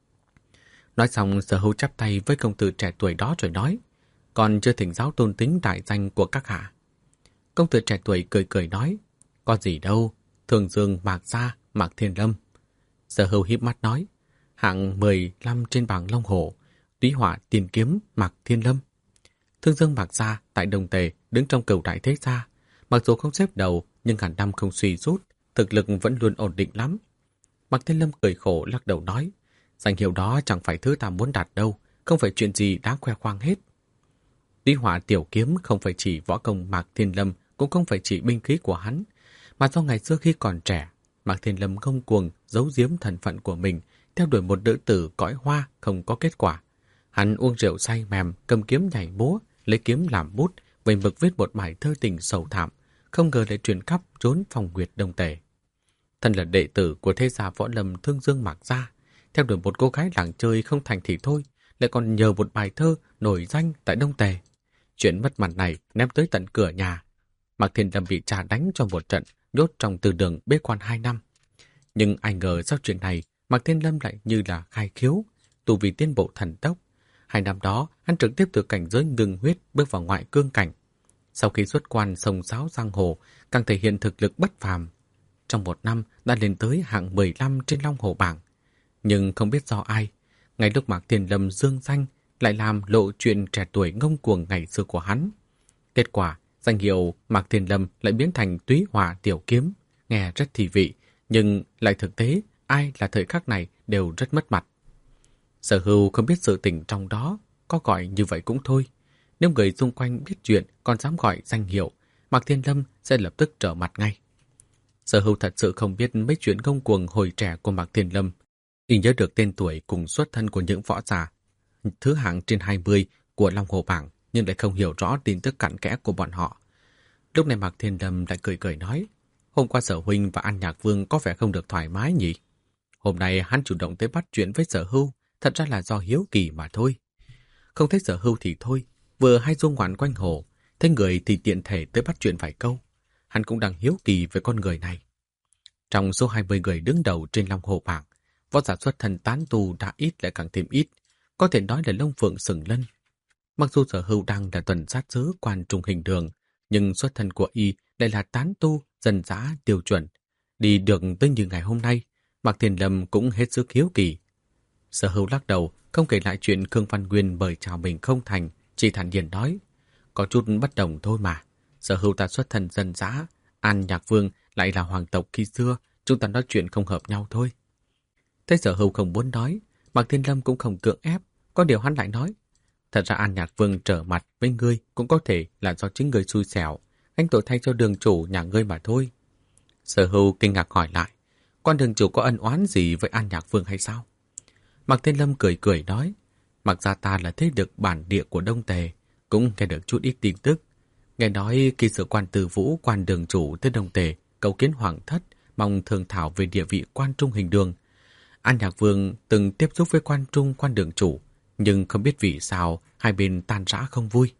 Nói xong, Sở Hưu chắp tay với công tử trẻ tuổi đó rồi nói, còn chưa thỉnh giáo tôn tính đại danh của các hạ. Công tử trẻ tuổi cười cười nói, có gì đâu, Thường Dương Mạc Gia, Mạc Thiên Lâm. Sở Hưu híp mắt nói, hạng 15 trên bảng Long Hổ, Túy Hỏa Tiền Kiếm Mạc Thiên Lâm. Thương Dương Mạc Gia tại Đồng Tề đứng trong cửu đại thế gia, mặc dù không xếp đầu nhưng hàng năm không suy rút, thực lực vẫn luôn ổn định lắm. Mạc Thiên Lâm cười khổ lắc đầu nói, danh hiệu đó chẳng phải thứ ta muốn đạt đâu, không phải chuyện gì đáng khoe khoang hết. Túy Hỏa Tiểu Kiếm không phải chỉ võ công Mạc Thiên Lâm, cũng không phải chỉ binh khí của hắn, mà do ngày xưa khi còn trẻ, Mạc Thiên Lâm ngông cuồng giấu giếm thân phận của mình, theo đuổi một nữ tử cõi hoa không có kết quả. Hắn uống rượu say mềm, cầm kiếm nhảy múa, lấy kiếm làm bút, vẩy mực viết một bài thơ tình sầu thảm, không ngờ lại truyền khắp trốn Phong Nguyệt Đông Tề. Thân là đệ tử của thế gia võ lâm Thương Dương Mạc Gia, theo đuổi một cô gái làng chơi không thành thì thôi, lại còn nhờ một bài thơ nổi danh tại Đông Tề. Chuyện mất mặt này ném tới tận cửa nhà. Mạc Thiên Lâm bị cha đánh cho một trận, nhốt trong từ đường bế quan 2 năm. Nhưng ai ngờ sau chuyện này, Mạc Thiên Lâm lại như là khai khiếu, tu vi tiến bộ thần tốc. 2 năm đó, hắn trực tiếp từ cảnh giới ngưng huyết bước vào ngoại cương cảnh. Sau khi xuất quan sông sáo giang hồ, càng thể hiện thực lực bất phàm. Trong 1 năm đã lên tới hạng 15 trên Long Hồ bảng. Nhưng không biết do ai, Ngay lúc Mạc Thiên Lâm dương danh lại làm lộ chuyện trẻ tuổi ngông cuồng ngày xưa của hắn. Kết quả, danh hiệu Mạc Thiên Lâm lại biến thành Túy Hỏa Tiểu Kiếm, nghe rất thi vị, nhưng lại thực tế ai là thời khắc này đều rất mất mặt. Sở Hưu không biết sự tình trong đó, có gọi như vậy cũng thôi. Nếu người xung quanh biết chuyện còn dám gọi danh hiệu, Mạc Thiên Lâm sẽ lập tức trở mặt ngay. Sở Hưu thật sự không biết mấy chuyện ngông cuồng hồi trẻ của Mạc Thiên Lâm. Y nhớ được tên tuổi cùng xuất thân của những võ giả thứ hạng trên 20 của Long Hồ Bảng, nhưng lại không hiểu rõ tin tức cặn kẽ của bọn họ. Lúc này Mạc Thiên Lâm lại cười cười nói, hôm qua Sở Huynh và An Nhạc Vương có vẻ không được thoải mái nhỉ? Hôm nay hắn chủ động tới bắt chuyện với Sở Hưu, thật ra là do hiếu kỳ mà thôi. Không thấy Sở Hưu thì thôi, vừa hay du ngoạn quanh hồ, thấy người thì tiện thể tới bắt chuyện vài câu. Hắn cũng đang hiếu kỳ về con người này. Trong số 20 người đứng đầu trên Long Hồ Bảng, võ giả xuất thân tán tu đã ít lại càng thêm ít, có thể nói là lông phượng sừng lân. Mặc dù Sở Hưu đang là tuần sát sứ quan trung hình đường, nhưng xuất thân của y lại là tán tu, dân dã, tiêu chuẩn. Đi được tới như ngày hôm nay, Mạc Thiên Lâm cũng hết sức hiếu kỳ. Sở Hưu lắc đầu, không kể lại chuyện Khương Văn Nguyên bởi chào mình không thành, chỉ thản nhiên nói, có chút bất đồng thôi mà. Sở Hưu ta xuất thân dân dã, An Nhạc Vương lại là hoàng tộc khi xưa, chúng ta nói chuyện không hợp nhau thôi. Thấy Sở Hưu không muốn nói, Mạc Thiên Lâm cũng không cưỡng ép, có điều hắn lại nói, thật ra An Nhạc Vương trở mặt với ngươi cũng có thể là do chính ngươi xui xẻo, anh tội thay cho đường chủ nhà ngươi mà thôi. Sở Hưu kinh ngạc hỏi lại, quan đường chủ có ân oán gì với An Nhạc Vương hay sao? Mạc Thiên Lâm cười cười nói, mặc ra ta là thế lực bản địa của Đông Tề, cũng nghe được chút ít tin tức. Nghe nói khi sự quan Từ Vũ quan đường chủ tới Đông Tề cầu kiến hoàng thất, mong thương thảo về địa vị quan trung hình đường. An Nhạc Vương từng tiếp xúc với quan trung quan đường chủ, nhưng không biết vì sao hai bên tan rã không vui.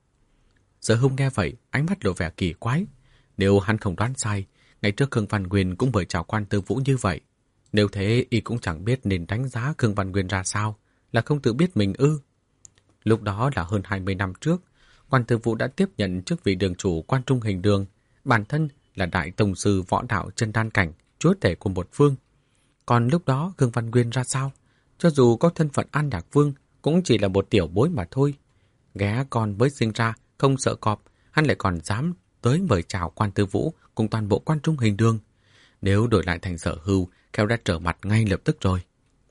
Sở Hưu nghe vậy, ánh mắt lộ vẻ kỳ quái. Nếu hắn không đoán sai, ngày trước Khương Văn Nguyên cũng mời chào quan Từ Vũ như vậy. Nếu thế, y cũng chẳng biết nên đánh giá Khương Văn Nguyên ra sao, là không tự biết mình ư. Lúc đó là hơn 20 năm trước, quan Từ Vũ đã tiếp nhận chức vị đường chủ quan trung hình đường, bản thân là đại tông sư võ đạo chân đan cảnh, chúa tể của một phương. Còn lúc đó Khương Văn Nguyên ra sao? Cho dù có thân phận An Nhạc Vương, cũng chỉ là một tiểu bối mà thôi. Ghé con mới sinh ra, không sợ cọp, hắn lại còn dám tới mời chào quan Tư Vũ cùng toàn bộ quan trung hình đường. Nếu đổi lại thành Sở Hưu, khéo đã trở mặt ngay lập tức rồi.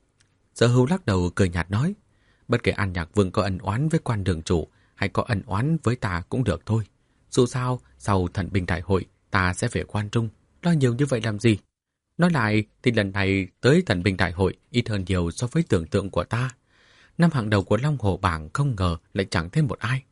Sở Hưu lắc đầu cười nhạt nói, bất kể An Nhạc Vương có ân oán với quan đường chủ hay có ân oán với ta cũng được thôi. Dù sao, sau thần binh đại hội, ta sẽ về quan trung, lo nhiều như vậy làm gì? Nói lại thì lần này tới thần binh đại hội ít hơn nhiều so với tưởng tượng của ta. Năm hàng đầu của Long Hồ Bảng không ngờ lại chẳng thêm một ai.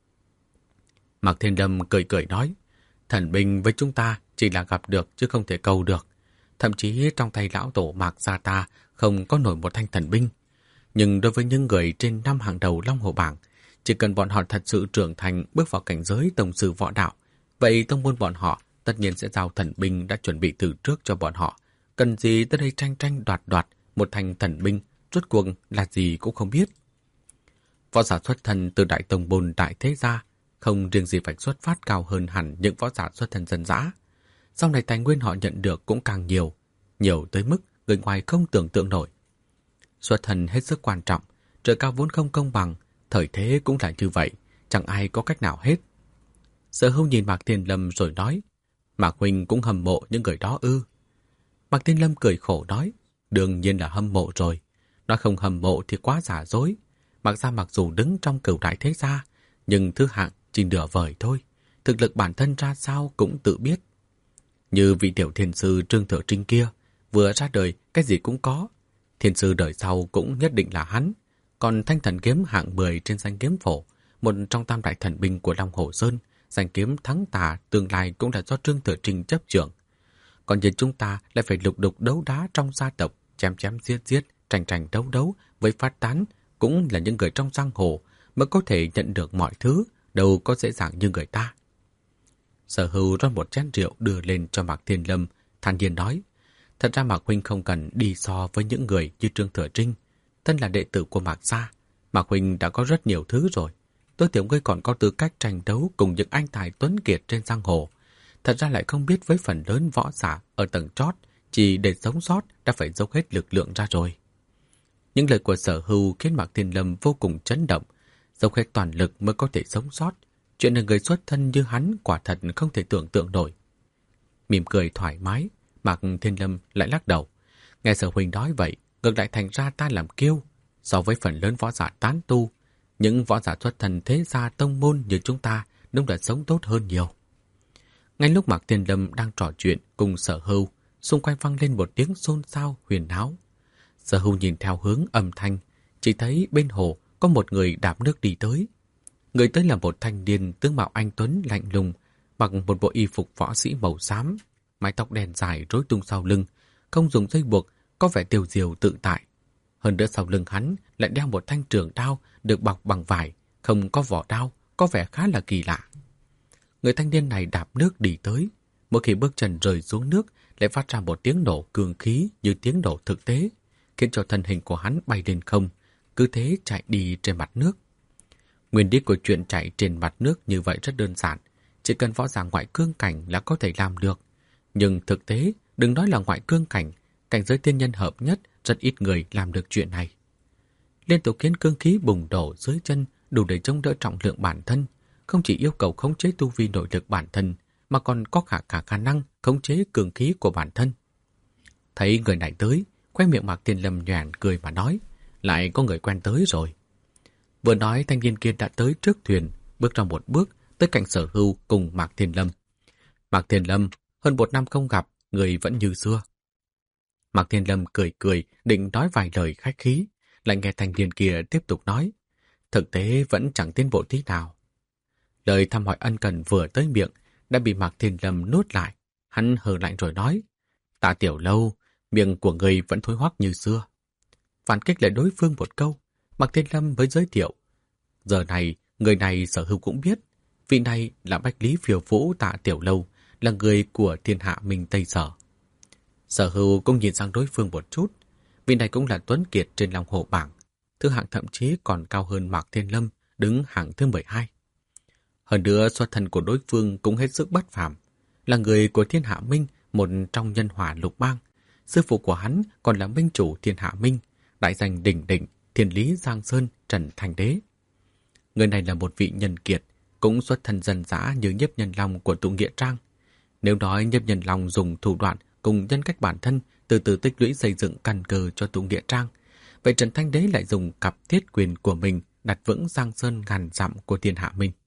Mạc Thiên Lâm cười cười nói, thần binh với chúng ta chỉ là gặp được chứ không thể cầu được. Thậm chí trong tay lão tổ Mạc gia ta không có nổi một thanh thần binh. Nhưng đối với những người trên năm hàng đầu Long Hồ Bảng, chỉ cần bọn họ thật sự trưởng thành bước vào cảnh giới tông sư võ đạo, vậy tông môn bọn họ tất nhiên sẽ giao thần binh đã chuẩn bị từ trước cho bọn họ. Cần gì tới đây tranh tranh đoạt đoạt một thanh thần binh, rốt cuộc là gì cũng không biết. Võ giả xuất thân từ đại tông môn đại thế gia, không riêng gì phải xuất phát cao hơn hẳn những võ giả xuất thân dân dã. Sau này tài nguyên họ nhận được cũng càng nhiều, nhiều tới mức người ngoài không tưởng tượng nổi. Xuất thân hết sức quan trọng, trời cao vốn không công bằng, thời thế cũng là như vậy, chẳng ai có cách nào hết. Sở Hưu nhìn Mạc Thiên Lâm rồi nói, Mạc huynh cũng hâm mộ những người đó ư? Mạc Thiên Lâm cười khổ nói, đương nhiên là hâm mộ rồi. Nói không hâm mộ thì quá giả dối. Mạc gia mặc dù đứng trong cửu đại thế gia, nhưng thứ hạng chỉ nửa vời thôi. Thực lực bản thân ra sao cũng tự biết. Như vị tiểu thiên sư Trương Thừa Trinh kia, vừa ra đời cái gì cũng có. Thiên sư đời sau cũng nhất định là hắn. Còn thanh thần kiếm hạng 10 trên danh kiếm phổ, một trong tam đại thần binh của Long Hồ Sơn, danh kiếm thắng tà tương lai cũng là do Trương Thừa Trinh chấp trưởng. Còn nhìn chúng ta lại phải lục đục đấu đá trong gia tộc, chém chém giết giết, tranh tranh đấu đấu với phát tán, cũng là những người trong giang hồ mới có thể nhận được mọi thứ, đâu có dễ dàng như người ta. Sở Hưu rót một chén rượu đưa lên cho Mạc Thiên Lâm, thản nhiên nói, thật ra Mạc huynh không cần đi so với những người như Trương Thừa Trinh. Thân là đệ tử của Mạc gia, Mạc huynh đã có rất nhiều thứ rồi. Tối thiểu ngươi còn có tư cách tranh đấu cùng những anh tài tuấn kiệt trên giang hồ. Thật ra lại không biết với phần lớn võ giả ở tầng chót, chỉ để sống sót đã phải dốc hết lực lượng ra rồi. Những lời của Sở Hưu khiến Mạc Thiên Lâm vô cùng chấn động, dốc hết toàn lực mới có thể sống sót. Chuyện là người xuất thân như hắn quả thật không thể tưởng tượng nổi. Mỉm cười thoải mái, Mạc Thiên Lâm lại lắc đầu. Nghe Sở huynh nói vậy, ngược lại thành ra ta làm kiêu. So với phần lớn võ giả tán tu, những võ giả xuất thân thế gia tông môn như chúng ta đúng là sống tốt hơn nhiều. Ngay lúc Mạc Thiên Lâm đang trò chuyện cùng Sở Hưu, xung quanh vang lên một tiếng xôn xao huyền áo. Sở Hưu nhìn theo hướng âm thanh, chỉ thấy bên hồ có một người đạp nước đi tới. Người tới là một thanh niên tướng mạo anh tuấn lạnh lùng, mặc một bộ y phục võ sĩ màu xám, mái tóc đen dài rối tung sau lưng, không dùng dây buộc, có vẻ tiêu diêu tự tại. Hơn nữa sau lưng hắn lại đeo một thanh trường đao được bọc bằng vải, không có vỏ đao, có vẻ khá là kỳ lạ. Người thanh niên này đạp nước đi tới, mỗi khi bước chân rơi xuống nước lại phát ra một tiếng nổ cường khí như tiếng nổ thực tế, khiến cho thân hình của hắn bay lên không, cứ thế chạy đi trên mặt nước. Nguyên lý của chuyện chạy trên mặt nước như vậy rất đơn giản, chỉ cần võ giả ngoại cương cảnh là có thể làm được. Nhưng thực tế, đừng nói là ngoại cương cảnh, cảnh giới tiên nhân hợp nhất rất ít người làm được chuyện này. Liên tục khiến cương khí bùng đổ dưới chân đủ để chống đỡ trọng lượng bản thân, không chỉ yêu cầu khống chế tu vi nội lực bản thân, mà còn có cả khả năng khống chế cường khí của bản thân. Thấy người này tới, khoe miệng Mạc Thiên Lâm nhoẻn cười mà nói, lại có người quen tới rồi. Vừa nói thanh niên kia đã tới trước thuyền, bước ra một bước tới cạnh Sở Hưu cùng Mạc Thiên Lâm. Mạc Thiên Lâm, hơn 1 năm không gặp, người vẫn như xưa. Mạc Thiên Lâm cười cười, định nói vài lời khách khí, lại nghe thanh niên kia tiếp tục nói, thực tế vẫn chẳng tiến bộ tí nào. Lời thăm hỏi ân cần vừa tới miệng đã bị Mạc Thiên Lâm nuốt lại. Hắn hờ lạnh rồi nói, Tạ Tiểu Lâu, miệng của người vẫn thối hoắc như xưa. Phản kích lại đối phương một câu, Mạc Thiên Lâm mới giới thiệu. Giờ này, người này Sở Hưu cũng biết, vị này là Bách Lý Phiêu Vũ Tạ Tiểu Lâu, là người của thiên hạ Minh Tây Sở. Sở Hưu cũng nhìn sang đối phương một chút, vị này cũng là tuấn kiệt trên Long Hồ bảng, thứ hạng thậm chí còn cao hơn Mạc Thiên Lâm, đứng hạng thứ 12. Hơn nữa xuất thân của đối phương cũng hết sức bất phàm, là người của Thiên Hạ Minh, một trong nhân hỏa lục bang. Sư phụ của hắn còn là minh chủ Thiên Hạ Minh, đại danh đỉnh đỉnh Thiên Lý Giang Sơn Trần Thành Đế. Người này là một vị nhân kiệt, cũng xuất thân dân dã như Nhiếp Nhân Long của Tụ Nghĩa Trang. Nếu nói Nhiếp Nhân Long dùng thủ đoạn cùng nhân cách bản thân từ từ tích lũy xây dựng căn cơ cho Tụ Nghĩa Trang, vậy Trần Thanh Đế lại dùng cặp thiết quyền của mình đặt vững Giang Sơn ngàn dặm của Thiên Hạ Minh.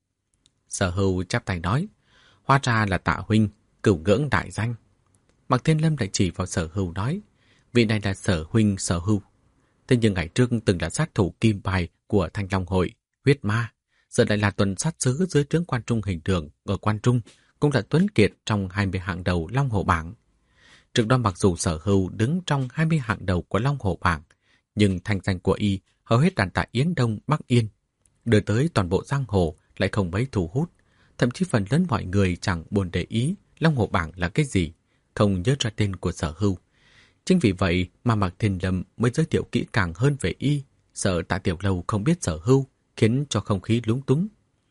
Sở Hưu chắp tay nói, hóa ra là Tạ huynh, cửu ngưỡng đại danh. Mạc Thiên Lâm lại chỉ vào Sở Hưu nói, vị này là Sở huynh Sở Hưu. Thế nhưng ngày trước từng là sát thủ kim bài của Thanh Long Hội, huyết ma, giờ lại là tuần sát sứ dưới trướng Quan Trung Hình Đường ở Quan Trung, cũng là tuấn kiệt trong 20 hạng đầu Long Hồ bảng. Trước đó mặc dù Sở Hưu đứng trong 20 hạng đầu của Long Hồ bảng, nhưng thanh danh của y hầu hết đàn tại Yến Đông, Bắc Yên, đưa tới toàn bộ giang hồ lại không mấy thu hút, thậm chí phần lớn mọi người chẳng buồn để ý Long Hồ bảng là cái gì, không nhớ ra tên của Sở Hưu. Chính vì vậy mà Mạc Thiên Lâm mới giới thiệu kỹ càng hơn về y, sợ Tạ Tiểu Lâu không biết Sở Hưu, khiến cho không khí lúng túng.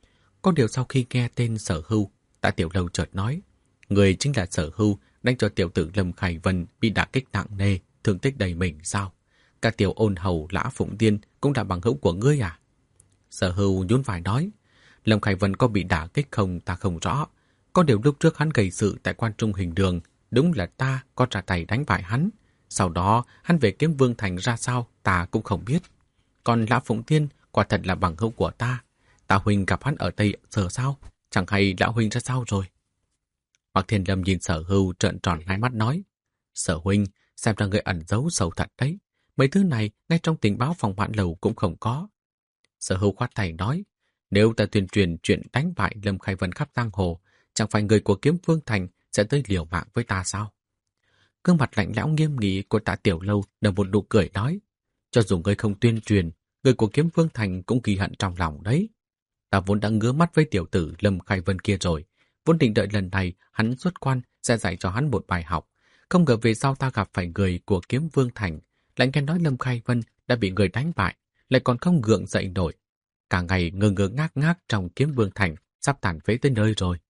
Có điều sau khi nghe tên Sở Hưu, Tạ Tiểu Lâu chợt nói, người chính là Sở Hưu đánh cho tiểu tử Lâm Khải Vân bị đả kích nặng nề, thương tích đầy mình sao? Cả tiểu ôn hầu Lã Phụng Tiên cũng là bằng hữu của ngươi à? Sở Hưu nhún vai nói, Lâm Khải Vân có bị đả kích không ta không rõ. Có điều lúc trước hắn gây sự tại Quan Trung Hình Đường, đúng là ta có ra tay đánh bại hắn. Sau đó hắn về Kiếm Vương Thành ra sao ta cũng không biết. Còn Lã Phụng Tiên quả thật là bằng hữu của ta. Tạ huynh gặp hắn ở Tây Sở sao? Chẳng hay Lão huynh ra sao rồi? Mạc Thiên Lâm nhìn Sở Hưu trợn tròn hai mắt nói, Sở huynh xem ra người ẩn giấu sâu thật đấy. Mấy thứ này ngay trong tình báo phòng hoạn lầu cũng không có. Sở Hưu khoát tay nói, nếu ta tuyên truyền chuyện đánh bại Lâm Khải Vân khắp giang hồ, chẳng phải người của Kiếm Vương Thành sẽ tới liều mạng với ta sao? Gương mặt lạnh lẽo nghiêm nghị của Tạ Tiểu Lâu nở một nụ cười nói, cho dù ngươi không tuyên truyền, người của Kiếm Vương Thành cũng ghi hận trong lòng đấy. Ta vốn đã ngứa mắt với tiểu tử Lâm Khải Vân kia rồi, vốn định đợi lần này hắn xuất quan sẽ dạy cho hắn một bài học. Không ngờ về sau ta gặp phải người của Kiếm Vương Thành, lại nghe nói Lâm Khải Vân đã bị người đánh bại, lại còn không gượng dậy nổi. Cả ngày ngơ ngơ ngác ngác trong Kiếm Vương Thành, sắp tàn phế tới nơi rồi.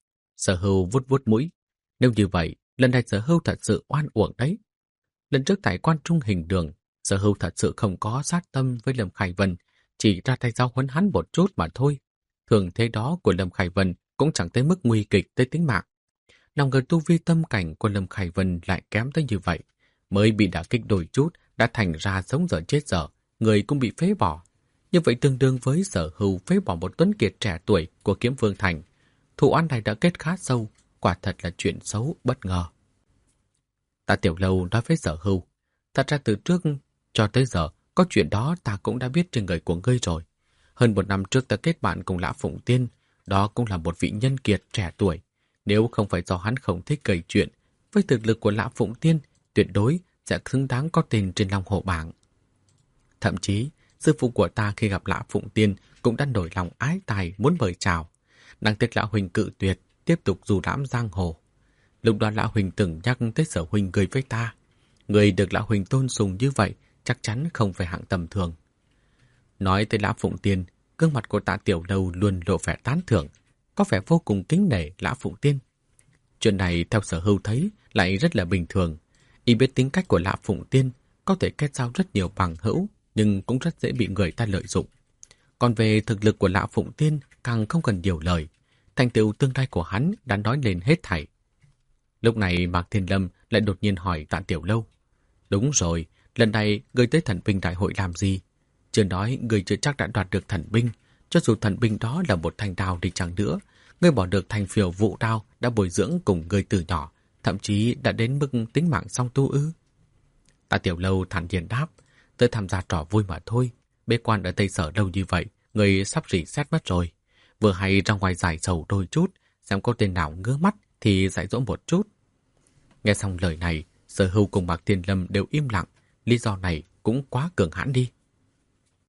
Sở Hưu vuốt vuốt mũi. Nếu như vậy, lần này Sở Hưu thật sự oan uổng đấy. Lần trước tại Quan Trung Hình Đường, Sở Hưu thật sự không có sát tâm với Lâm Khải Vân, chỉ ra tay giáo huấn hắn một chút mà thôi. Thường thế đó của Lâm Khải Vân cũng chẳng tới mức nguy kịch tới tính mạng. Nào ngờ tu vi tâm cảnh của Lâm Khải Vân lại kém tới như vậy. Mới bị đả kích đôi chút đã thành ra sống dở chết dở, người cũng bị phế bỏ. Như vậy tương đương với Sở Hưu phế bỏ một tuấn kiệt trẻ tuổi của Kiếm Vương Thành. Thù oán này đã kết khá sâu, quả thật là chuyện xấu bất ngờ. Tạ Tiểu Lâu nói với Sở Hưu, thật ra từ trước cho tới giờ có chuyện đó ta cũng đã biết trên người của ngươi rồi. Hơn 1 năm trước ta kết bạn cùng Lã Phụng Tiên, đó cũng là một vị nhân kiệt trẻ tuổi. Nếu không phải do hắn không thích gây chuyện, với thực lực của Lã Phụng Tiên, tuyệt đối sẽ xứng đáng có tên trên Long Hổ bảng. Thậm chí, sư phụ của ta khi gặp Lã Phụng Tiên cũng đã nổi lòng ái tài muốn mời chào. Đáng tiếc Lã Huỳnh cự tuyệt, tiếp tục du lãm giang hồ. Lúc đó Lã Huỳnh từng nhắc tới Sở huynh người với ta. Người được Lã Huỳnh tôn sùng như vậy chắc chắn không phải hạng tầm thường. Nói tới Lã Phụng Tiên, gương mặt của Tạ Tiểu Lâu luôn lộ vẻ tán thưởng, có vẻ vô cùng kính nể Lã Phụng Tiên. Chuyện này theo Sở Hưu thấy lại rất là bình thường. Y biết tính cách của Lã Phụng Tiên có thể kết giao rất nhiều bằng hữu, nhưng cũng rất dễ bị người ta lợi dụng. Còn về thực lực của Lã Phụng Tiên càng không cần nhiều lời. Thành tựu tương lai của hắn đã nói lên hết thảy. Lúc này Mạc Thiên Lâm lại đột nhiên hỏi Tạ Tiểu Lâu. Đúng rồi, lần này ngươi tới thần binh đại hội làm gì? Chưa nói ngươi chưa chắc đã đoạt được thần binh. Cho dù thần binh đó là một thanh đao đi chăng nữa, ngươi bỏ được thành phiểu vụ đao đã bồi dưỡng cùng ngươi từ nhỏ, thậm chí đã đến mức tính mạng song tu ư. Tạ Tiểu Lâu thản nhiên đáp, tới tham gia trò vui mà thôi. Bế quan ở Tây Sở lâu như vậy, người sắp rỉ sét mất rồi. Vừa hay ra ngoài giải sầu đôi chút, xem có tên nào ngứa mắt thì dạy dỗ một chút. Nghe xong lời này, Sở Hưu cùng Mạc Thiên Lâm đều im lặng. Lý do này cũng quá cường hãn đi.